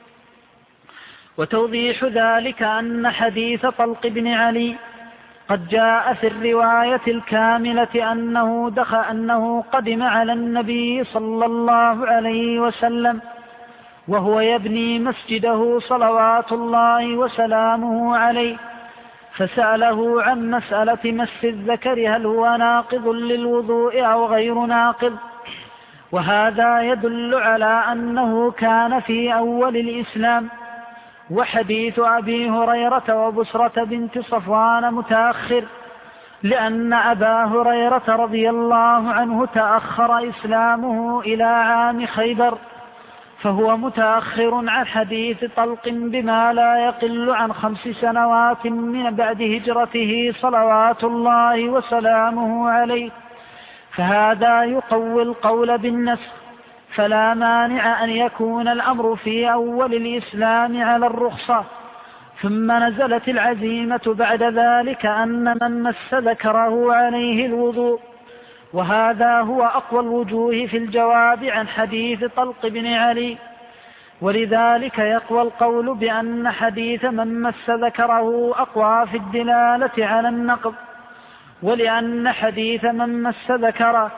وتوضيح ذلك أن حديث طلق بن علي قد جاء في الرواية الكاملة أنه قدم على النبي صلى الله عليه وسلم وهو يبني مسجده صلوات الله وسلامه عليه، فسأله عن مسألة مس الذكر هل هو ناقض للوضوء أو غير ناقض، وهذا يدل على أنه كان في أول الإسلام. وحديث أبي هريرة وبسرة بنت صفوان متأخر، لأن أبا هريرة رضي الله عنه تأخر إسلامه إلى عام خيبر، فهو متأخر عن حديث طلق بما لا يقل عن 5 سنوات من بعد هجرته صلوات الله وسلامه عليه، فهذا يقوي القول بالنسخ. فلا مانع أن يكون الأمر في أول الإسلام على الرخصة، ثم نزلت العزيمة بعد ذلك أن من مس ذكره عليه الوضوء. وهذا هو أقوى الوجوه في الجواب عن حديث طلق بن علي، ولذلك يقوى القول بأن حديث من مس ذكره أقوى في الدلالة على النقض، ولأن حديث من مس ذكره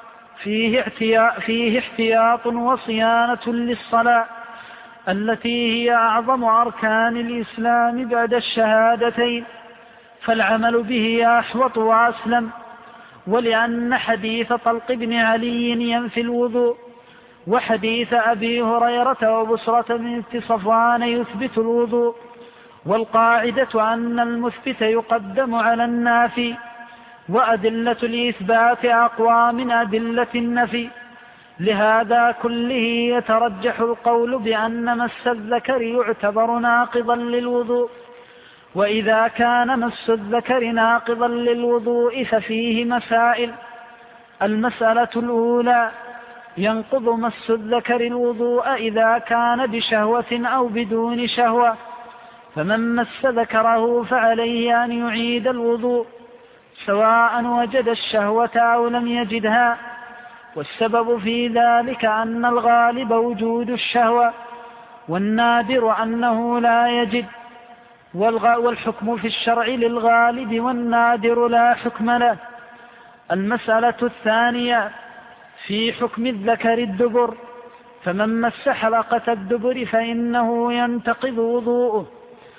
فيه احتياط وصيانة للصلاة التي هي أعظم أركان الإسلام بعد الشهادتين، فالعمل به أحوط وأسلم. ولأن حديث طلق بن علي ينفي الوضوء، وحديث أبي هريرة وبصرة بنت صفوان يثبت الوضوء، والقاعدة أن المثبت يقدم على النافي، وأدلة الإثبات أقوى من أدلة النفي. لهذا كله يترجح القول بأن مس الذكر يعتبر ناقضا للوضوء. وإذا كان مس الذكر ناقضا للوضوء ففيه مسائل. المسألة الأولى: ينقض مس الذكر الوضوء إذا كان بشهوة أو بدون شهوة، فمن مس ذكره فعليه أن يعيد الوضوء سواء وجد الشهوة أو لم يجدها، والسبب في ذلك أن الغالب وجود الشهوة، والنادر أنه لا يجد، والحكم في الشرع للغالب والنادر لا حكم له. المسألة الثانية: في حكم الذكر الدبر، فمن مس حلقة الدبر فإنه ينتقض وضوءه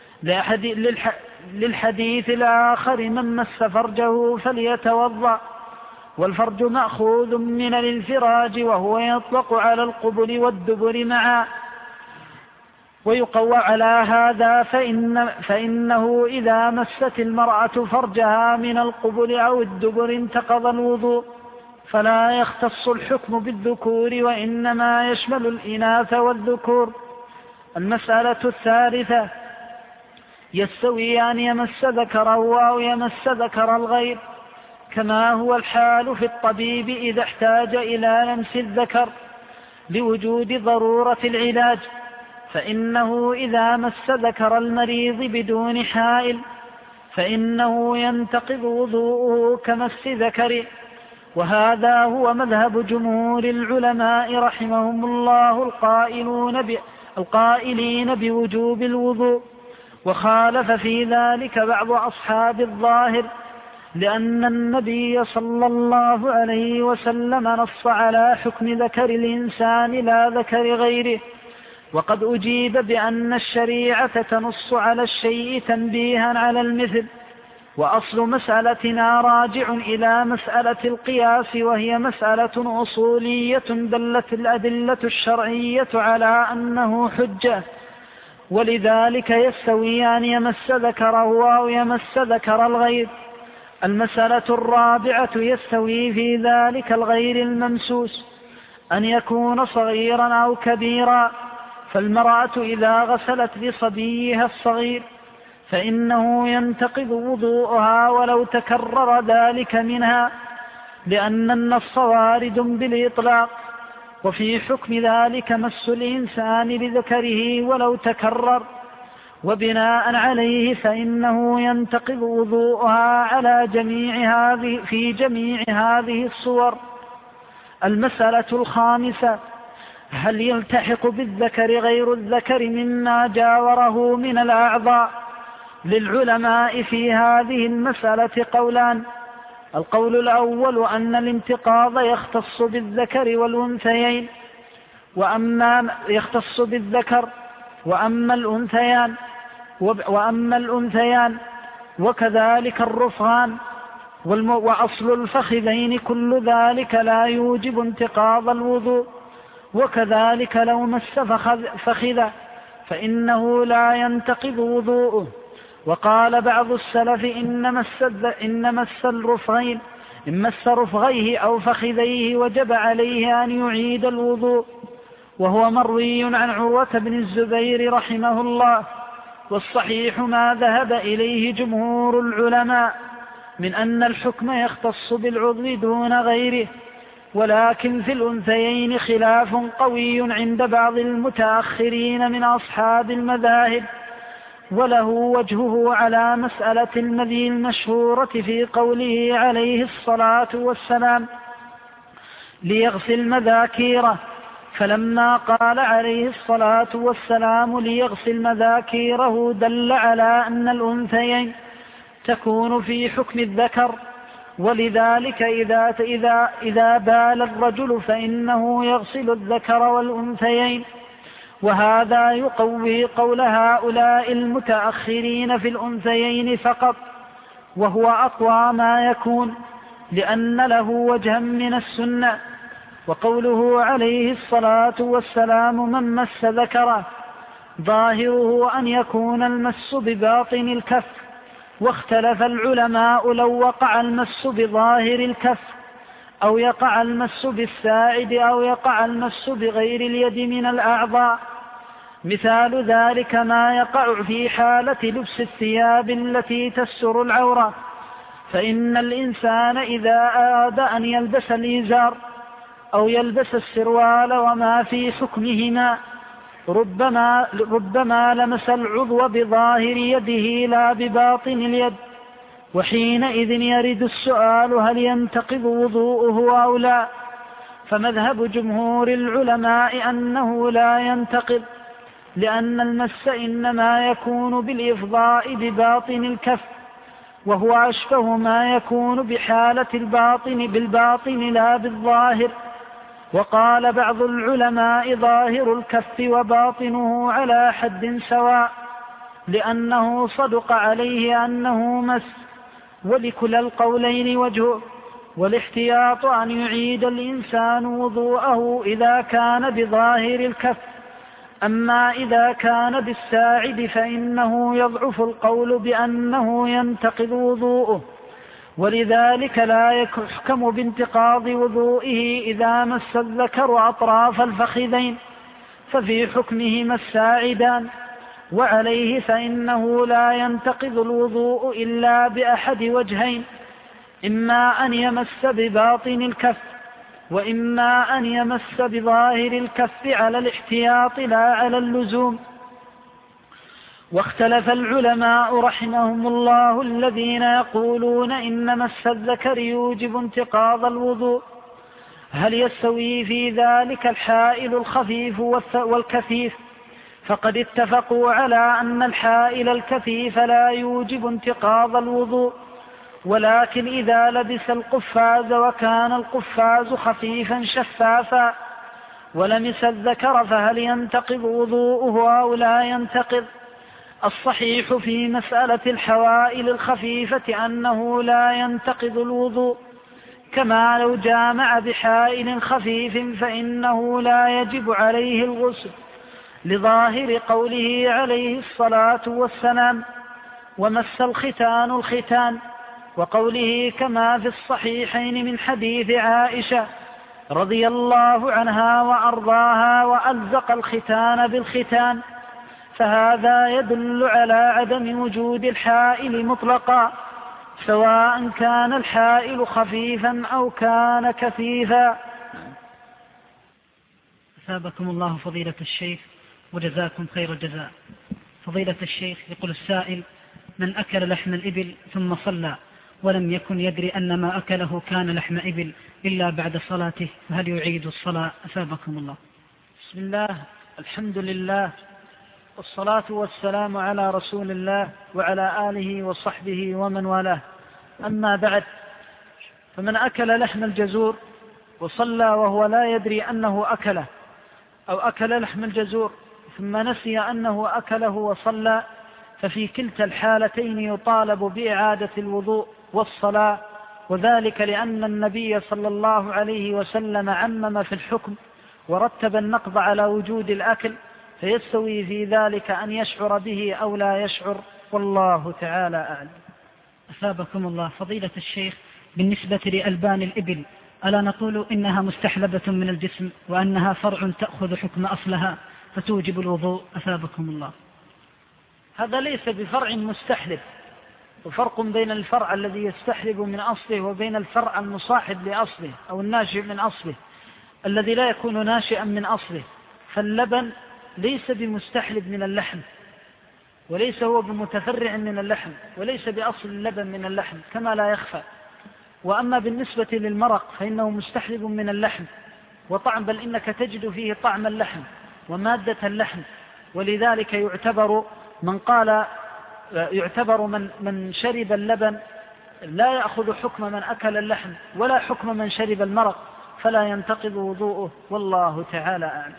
للحديث الآخر: من مس فرجه فليتوضأ. والفرج مأخوذ من الانفراج، وهو يطلق على القبل والدبر معا. ويقوى على هذا فإنه إذا مست المرأة فرجها من القبل أو الدبر انتقض الوضوء، فلا يختص الحكم بالذكور، وإنما يشمل الإناث والذكور. المسألة الثالثة: يستوي أن يمس ذكره أو يمس ذكر الغير، كما هو الحال في الطبيب إذا احتاج إلى لمس الذكر لوجود ضرورة العلاج، فإنه إذا مس ذكر المريض بدون حائل فإنه ينتقض وضوءه كمس ذكره. وهذا هو مذهب جمهور العلماء رحمهم الله القائلين بوجوب الوضوء. وخالف في ذلك بعض أصحاب الظاهر، لأن النبي صلى الله عليه وسلم نص على حكم ذكر الإنسان لا ذكر غيره. وقد أجيب بأن الشريعة تنص على الشيء تنبيها على المثل. وأصل مسألتنا راجع إلى مسألة القياس، وهي مسألة أصولية دلت الأدلة الشرعية على أنه حجة، ولذلك يستوي أن يمس ذكره أو يمس ذكر الغير. المسألة الرابعة: يستوي في ذلك الغير الممسوس أن يكون صغيرا أو كبيرا، فالمرأة إذا غسلت بصبيها الصغير فإنه ينتقض وضوءها ولو تكرر ذلك منها، لأن النص وارد بالإطلاق. وفي حكم ذلك مس الإنسان لذكره ولو تكرر، وبناء عليه فإنه ينتقض وضوءها في جميع هذه الصور. المسألة الخامسة: هل يلتحق بالذكر غير الذكر مما جاوره من الأعضاء؟ للعلماء في هذه المسألة قولان: القول الأول أن الانتقاض يختص بالذكر والأنثيين، يختص بالذكر وأما الأنثيان وكذلك الرفغان وأصل الفخذين، كل ذلك لا يوجب انتقاض الوضوء. وكذلك لو مس فخذه فإنه لا ينتقض وضوءه. وقال بعض السلف إن مس رفغيه أو فخذيه وجب عليه أن يعيد الوضوء، وهو مروي عن عروة بن الزبير رحمه الله. والصحيح ما ذهب إليه جمهور العلماء من أن الحكم يختص بالعضو دون غيره. ولكن في الأنثيين خلاف قوي عند بعض المتأخرين من أصحاب المذاهب، وله وجهه على مسألة المذي المشهورة في قوله عليه الصلاة والسلام ليغسل مذاكيره، فلما قال عليه الصلاة والسلام ليغسل مذاكيره دل على أن الأنثيين تكون في حكم الذكر، ولذلك إذا بال الرجل فإنه يغسل الذكر والأنثيين. وهذا يقوي قول هؤلاء المتأخرين في الأنثيين فقط، وهو أقوى ما يكون لأن له وجها من السنة. وقوله عليه الصلاة والسلام من مس ذكره ظاهره أن يكون المس بباطن الكف، واختلف العلماء لو وقع المس بظاهر الكف أو يقع المس بالساعد أو يقع المس بغير اليد من الأعضاء. مثال ذلك ما يقع في حالة لبس الثياب التي تستر العورة، فإن الإنسان إذا أراد أن يلبس الإزار أو يلبس السروال وما في حكمهما ربما لمس العضو بظاهر يده لا بباطن اليد، وحينئذ يرد السؤال هل ينتقض وضوءه أو لا؟ فمذهب جمهور العلماء أنه لا ينتقض، لأن المس إنما يكون بالإفضاء بباطن الكف، وهو أشبه ما يكون بحالة الباطن بالباطن لا بالظاهر. وقال بعض العلماء ظاهر الكف وباطنه على حد سواء، لأنه صدق عليه أنه مس، ولكل القولين وجه، والاحتياط أن يعيد الإنسان وضوءه إذا كان بظاهر الكف. أما إذا كان بالساعد فإنه يضعف القول بأنه ينتقض وضوءه، ولذلك لا يحكم بانتقاض وضوئه إذا مس الذكر أطراف الفخذين، ففي حكمهما الساعدان، وعليه فإنه لا ينتقض الوضوء إلا بأحد وجهين، إما أن يمس بباطن الكف، وإما أن يمس بظاهر الكف على الاحتياط لا على اللزوم. واختلف العلماء رحمهم الله الذين يقولون إن مس الذكر يوجب انتقاض الوضوء، هل يستوي في ذلك الحائل الخفيف والكثيف؟ فقد اتفقوا على أن الحائل الكثيف لا يوجب انتقاض الوضوء، ولكن إذا لبس القفاز وكان القفاز خفيفا شفافا ولمس الذكر فهل ينتقض وضوءه أو لا ينتقض؟ الصحيح في مسألة الحوائل الخفيفة أنه لا ينتقض الوضوء، كما لو جامع بحائل خفيف فإنه لا يجب عليه الغسل، لظاهر قوله عليه الصلاة والسلام ومس الختان الختان، وقوله كما في الصحيحين من حديث عائشة رضي الله عنها وأرضاها وألزق الختان بالختان، فهذا يدل على عدم وجود الحائل مطلقا، سواء كان الحائل خفيفا أو كان كثيفا. أثابكم الله فضيلة الشيخ وجزاكم خير الجزاء. فضيلة الشيخ، يقول السائل: من أكل لحم الإبل ثم صلى ولم يكن يدري أن ما أكله كان لحم إبل إلا بعد صلاته، فهل يعيد الصلاة؟ أثابكم الله. بسم الله، الحمد لله، والصلاة والسلام على رسول الله وعلى آله وصحبه ومن والاه. أما بعد، فمن أكل لحم الجزور وصلى وهو لا يدري أنه أكله، أو أكل لحم الجزور ثم نسي أنه أكله وصلى، ففي كلتا الحالتين يطالب بإعادة الوضوء والصلاة، وذلك لأن النبي صلى الله عليه وسلم عمم في الحكم ورتب النقض على وجود الأكل، فيستوي في ذلك أن يشعر به أو لا يشعر، والله تعالى أعلم. أثابكم الله. فضيلة الشيخ، بالنسبة لألبان الإبل ألا نقول إنها مستحلبة من الجسم وأنها فرع تأخذ حكم أصلها فتوجب الوضوء؟ أثابكم الله. هذا ليس بفرع مستحلب، وفرق بين الفرع الذي يستحلب من أصله وبين الفرع المصاحب لأصله أو الناشئ من أصله الذي لا يكون ناشئا من أصله. فاللبن ليس بمستحلب من اللحم، وليس هو بمتفرع من اللحم، وليس بأصل اللبن من اللحم كما لا يخفى. وأما بالنسبة للمرق فإنه مستحلب من اللحم وطعم، بل إنك تجد فيه طعم اللحم ومادة اللحم، ولذلك يعتبر من شرب اللبن لا يأخذ حكم من أكل اللحم ولا حكم من شرب المرق، فلا ينتقض وضوءه، والله تعالى أعلم.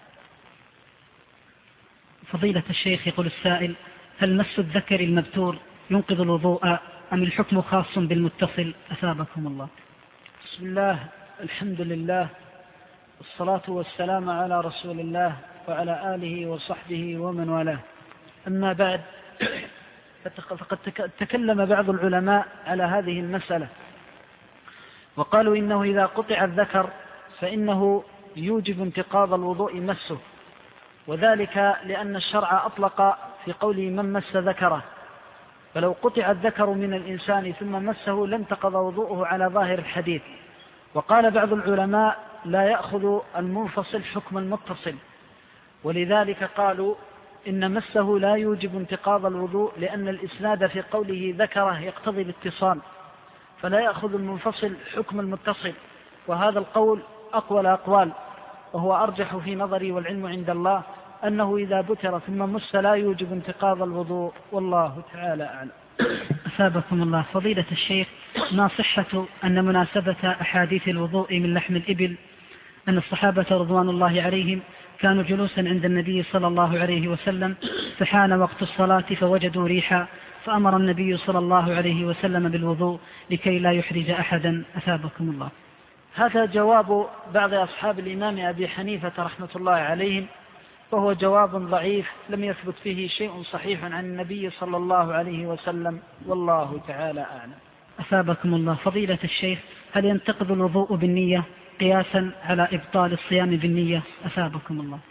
فضيلة الشيخ، يقول السائل: هل مس الذكر المبتور ينقض الوضوء أم الحكم خاص بالمتصل؟ أثابكم الله. بسم الله، الحمد لله، والصلاة والسلام على رسول الله وعلى آله وصحبه ومن والاه. أما بعد، فقد تكلم بعض العلماء على هذه المسألة، وقالوا إنه إذا قطع الذكر فإنه يوجب انتقاض الوضوء مسه، وذلك لأن الشرع أطلق في قوله من مس ذكره، فلو قطع الذكر من الإنسان ثم مسه لانتقض وضوءه على ظاهر الحديث. وقال بعض العلماء لا يأخذ المنفصل حكم المتصل، ولذلك قالوا إن مسه لا يوجب انتقاض الوضوء، لأن الإسناد في قوله ذكره يقتضي الاتصال، فلا يأخذ المنفصل حكم المتصل، وهذا القول أقوى الأقوال، وهو أرجح في نظري والعلم عند الله، أنه إذا بتر ثم مس لا يوجب انتقاض الوضوء، والله تعالى أعلم. أثابكم الله. فضيلة الشيخ، ما صحة أن مناسبة أحاديث الوضوء من لحم الإبل أن الصحابة رضوان الله عليهم كانوا جلوسا عند النبي صلى الله عليه وسلم، فحان وقت الصلاة فوجدوا ريحا، فأمر النبي صلى الله عليه وسلم بالوضوء لكي لا يحرج أحدا؟ أثابكم الله. هذا جواب بعض أصحاب الإمام أبي حنيفة رحمة الله عليهم، وهو جواب ضعيف لم يثبت فيه شيء صحيح عن النبي صلى الله عليه وسلم، والله تعالى أعلم. أثابكم الله. فضيلة الشيخ، هل ينتقض الوضوء بالنية قياسا على إبطال الصيام بالنية؟ أثابكم الله.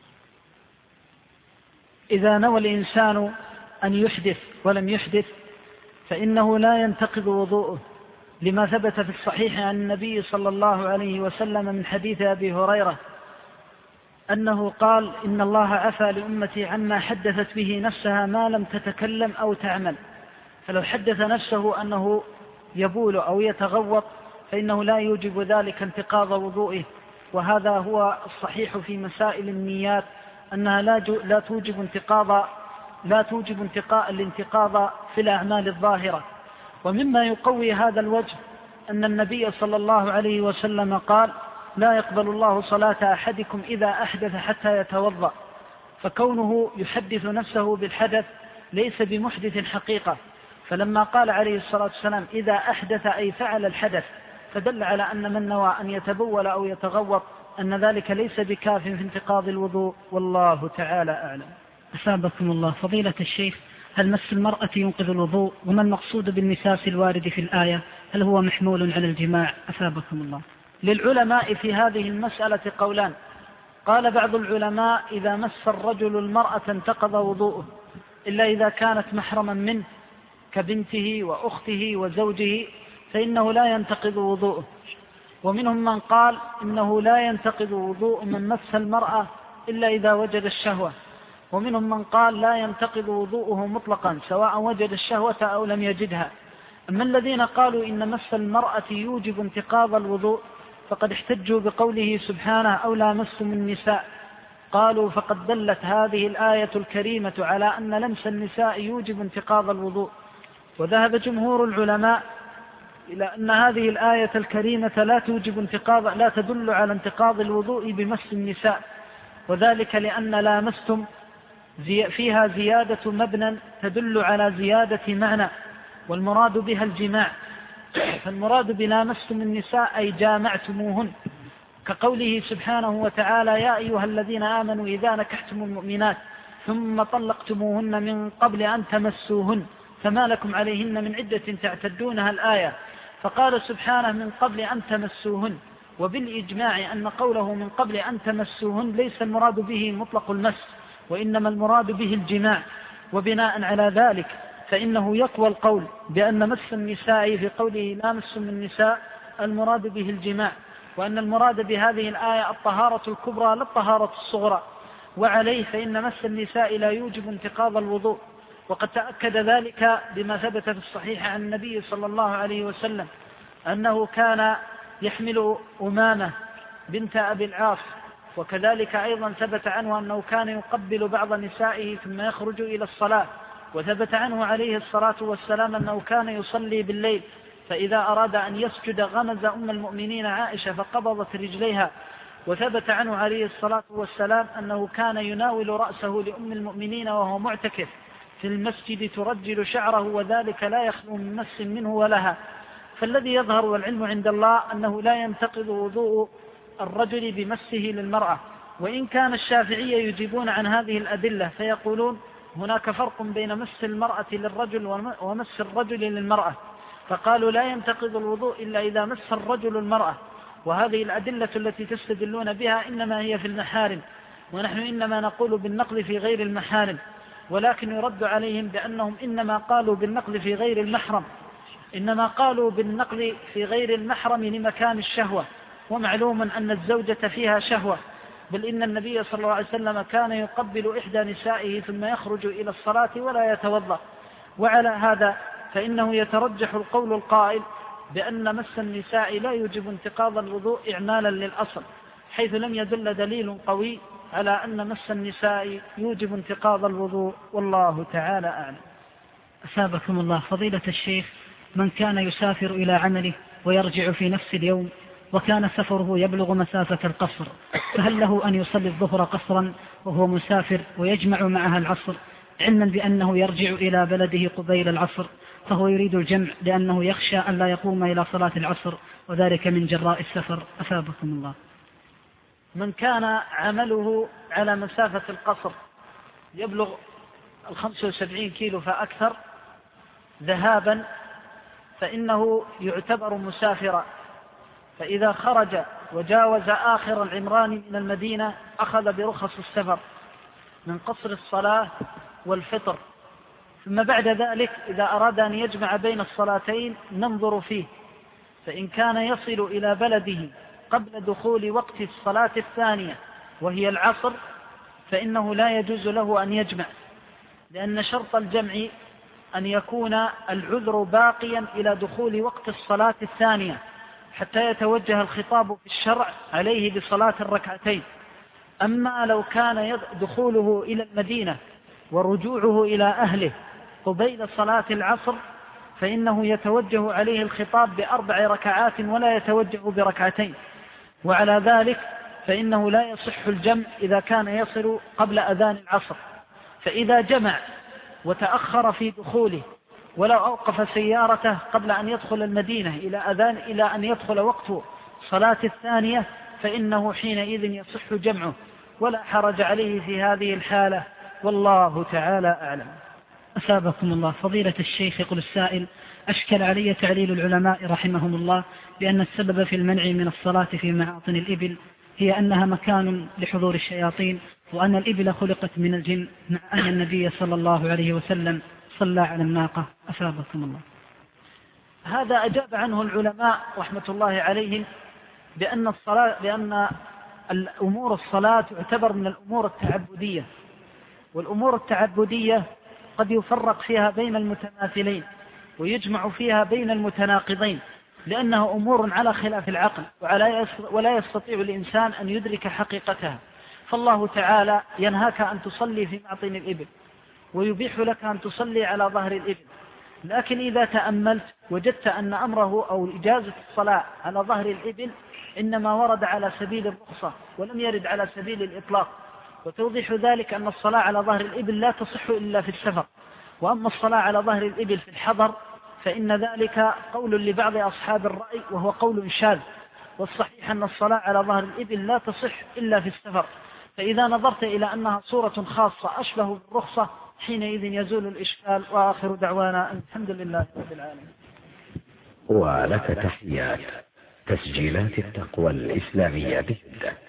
إذا نوى الإنسان أن يحدث ولم يحدث فإنه لا ينتقض وضوءه، لما ثبت في الصحيح عن النبي صلى الله عليه وسلم من حديث أبي هريرة أنه قال: إن الله عفى لأمتي عما حدثت به نفسها ما لم تتكلم أو تعمل. فلو حدث نفسه أنه يبول أو يتغوط فإنه لا يوجب ذلك انتقاض وضوئه، وهذا هو الصحيح في مسائل النيات، أنها لا توجب الانتقاض في الأعمال الظاهرة. ومما يقوي هذا الوجه أن النبي صلى الله عليه وسلم قال: لا يقبل الله صلاة أحدكم إذا أحدث حتى يتوضأ، فكونه يحدث نفسه بالحدث ليس بمحدث حقيقة، فلما قال عليه الصلاة والسلام إذا أحدث أي فعل الحدث، فدل على أن من نوى أن يتبول أو يتغوط أن ذلك ليس بكاف في انتقاض الوضوء، والله تعالى أعلم. أثابكم الله. فضيلة الشيخ، هل مس المرأة ينقض الوضوء؟ وما المقصود بالمساس الوارد في الآية؟ هل هو محمول على الجماع؟ أثابكم الله. للعلماء في هذه المسألة قولان. قال بعض العلماء إذا مس الرجل المرأة انتقض وضوءه، إلا إذا كانت محرما منه كبنته وأخته وزوجه فإنه لا ينتقض وضوءه. ومنهم من قال إنه لا ينتقض وضوء من مس المرأة إلا إذا وجد الشهوة. ومنهم من قال لا ينتقض وضوءه مطلقا سواء وجد الشهوة أو لم يجدها. أما الذين قالوا إن مس المرأة يوجب انتقاض الوضوء فقد احتجوا بقوله سبحانه أو لامستم النساء، قالوا فقد دلت هذه الآية الكريمة على أن لمس النساء يوجب انتقاض الوضوء. وذهب جمهور العلماء إلى أن هذه الآية الكريمة لا تدل على انتقاض الوضوء بمس النساء، وذلك لأن لامستم فيها زيادة مبنى تدل على زيادة معنى، والمراد بها الجماع، فالمراد بلامستم النساء أي جامعتموهن، كقوله سبحانه وتعالى يا أيها الذين آمنوا إذا نكحتم المؤمنات ثم طلقتموهن من قبل أن تمسوهن فما لكم عليهن من عدة تعتدونها الآية. فقال سبحانه من قبل أن تمسوهن، وبالإجماع أن قوله من قبل أن تمسوهن ليس المراد به مطلق المس، وإنما المراد به الجماع. وبناء على ذلك فإنه يقوى القول بأن مس النساء في قوله لا مسم النساء المراد به الجماع، وأن المراد بهذه الآية الطهارة الكبرى لا الطهارة الصغرى. وعليه فإن مس النساء لا يوجب انتقاض الوضوء، وقد تأكد ذلك بما ثبت في الصحيح عن النبي صلى الله عليه وسلم أنه كان يحمل أمامة بنت أبي العاص، وكذلك أيضا ثبت عنه أنه كان يقبل بعض نسائه ثم يخرج إلى الصلاة، وثبت عنه عليه الصلاة والسلام أنه كان يصلي بالليل فإذا أراد أن يسجد غمز أم المؤمنين عائشة فقبضت رجليها، وثبت عنه عليه الصلاة والسلام أنه كان يناول رأسه لأم المؤمنين وهو معتكف في المسجد ترجل شعره، وذلك لا يخلو من مس منه ولها. فالذي يظهر والعلم عند الله أنه لا ينتقض وضوء الرجل بمسه للمرأة، وإن كان الشافعية يجيبون عن هذه الأدلة فيقولون هناك فرق بين مس المرأة للرجل ومس الرجل للمرأة، فقالوا لا ينتقض الوضوء إلا إذا مس الرجل المرأة، وهذه الأدلة التي تستدلون بها إنما هي في المحارم، ونحن إنما نقول بالنقل في غير المحارم، ولكن يرد عليهم بأنهم إنما قالوا بالنقل في غير المحرم، إنما قالوا بالنقل في غير المحرم لمكان الشهوة، ومعلوم أن الزوجة فيها شهوة، بل إن النبي صلى الله عليه وسلم كان يقبل إحدى نسائه ثم يخرج إلى الصلاة ولا يتوضأ. وعلى هذا فإنه يترجح القول القائل بأن مس النساء لا يوجب انتقاض الوضوء إعمالا للأصل، حيث لم يدل دليل قوي على أن مس النساء يوجب انتقاض الوضوء، والله تعالى أعلم. أثابكم الله. فضيلة الشيخ، من كان يسافر إلى عمله ويرجع في نفس اليوم وكان سفره يبلغ مسافة القصر، فهل له أن يصلي الظهر قصرا وهو مسافر ويجمع معها العصر، علما بأنه يرجع إلى بلده قبيل العصر، فهو يريد الجمع لأنه يخشى أن لا يقوم إلى صلاة العصر وذلك من جراء السفر؟ أثابكم الله. من كان عمله على مسافة القصر يبلغ 75 كيلو فأكثر ذهابا فإنه يعتبر مسافرا، فإذا خرج وجاوز آخر العمران من المدينة أخذ برخص السفر من قصر الصلاة والفطر، ثم بعد ذلك إذا أراد أن يجمع بين الصلاتين ننظر فيه، فإن كان يصل إلى بلده قبل دخول وقت الصلاة الثانية وهي العصر فإنه لا يجوز له أن يجمع، لأن شرط الجمع أن يكون العذر باقيا إلى دخول وقت الصلاة الثانية حتى يتوجه الخطاب في الشرع عليه بصلاة الركعتين. أما لو كان دخوله إلى المدينة ورجوعه إلى أهله قبيل صلاة العصر فإنه يتوجه عليه الخطاب ب4 ركعات ولا يتوجه بركعتين، وعلى ذلك فإنه لا يصح الجمع إذا كان يصل قبل أذان العصر، فإذا جمع وتأخر في دخوله ولو أوقف سيارته قبل أن يدخل المدينة إلى أن يدخل وقت صلاة الثانية فإنه حينئذ يصح جمعه ولا حرج عليه في هذه الحالة، والله تعالى أعلم. أثابكم الله. فضيلة الشيخ، يقول السائل: أشكل علي تعليل العلماء رحمهم الله بأن السبب في المنع من الصلاة في معاطن الإبل هي أنها مكان لحضور الشياطين، وأن الإبل خلقت من الجن، مع أن النبي صلى الله عليه وسلم صلى على الناقة. أثابكم الله. هذا أجاب عنه العلماء رحمة الله عليهم بأن الأمور الصلاة تعتبر من الأمور التعبدية، والأمور التعبدية قد يفرق فيها بين المتماثلين ويجمع فيها بين المتناقضين، لأنها أمور على خلاف العقل ولا يستطيع الإنسان أن يدرك حقيقتها. فالله تعالى ينهاك أن تصلي في معطن الإبل ويبيح لك أن تصلي على ظهر الإبل، لكن إذا تأملت وجدت أن أمره أو إجازة الصلاة على ظهر الإبل إنما ورد على سبيل الرخصة ولم يرد على سبيل الإطلاق، وتوضيح ذلك أن الصلاة على ظهر الإبل لا تصح إلا في السفر، وأما الصلاة على ظهر الإبل في الحضر فإن ذلك قول لبعض أصحاب الرأي وهو قول شاذ، والصحيح أن الصلاة على ظهر الإبل لا تصح إلا في السفر، فإذا نظرت إلى أنها صورة خاصة أشبه بالرخصة حينئذ يزول الإشكال. وآخر دعوانا الحمد لله رب العالمين. ولك تحيات تسجيلات التقوى الإسلامية بجدة.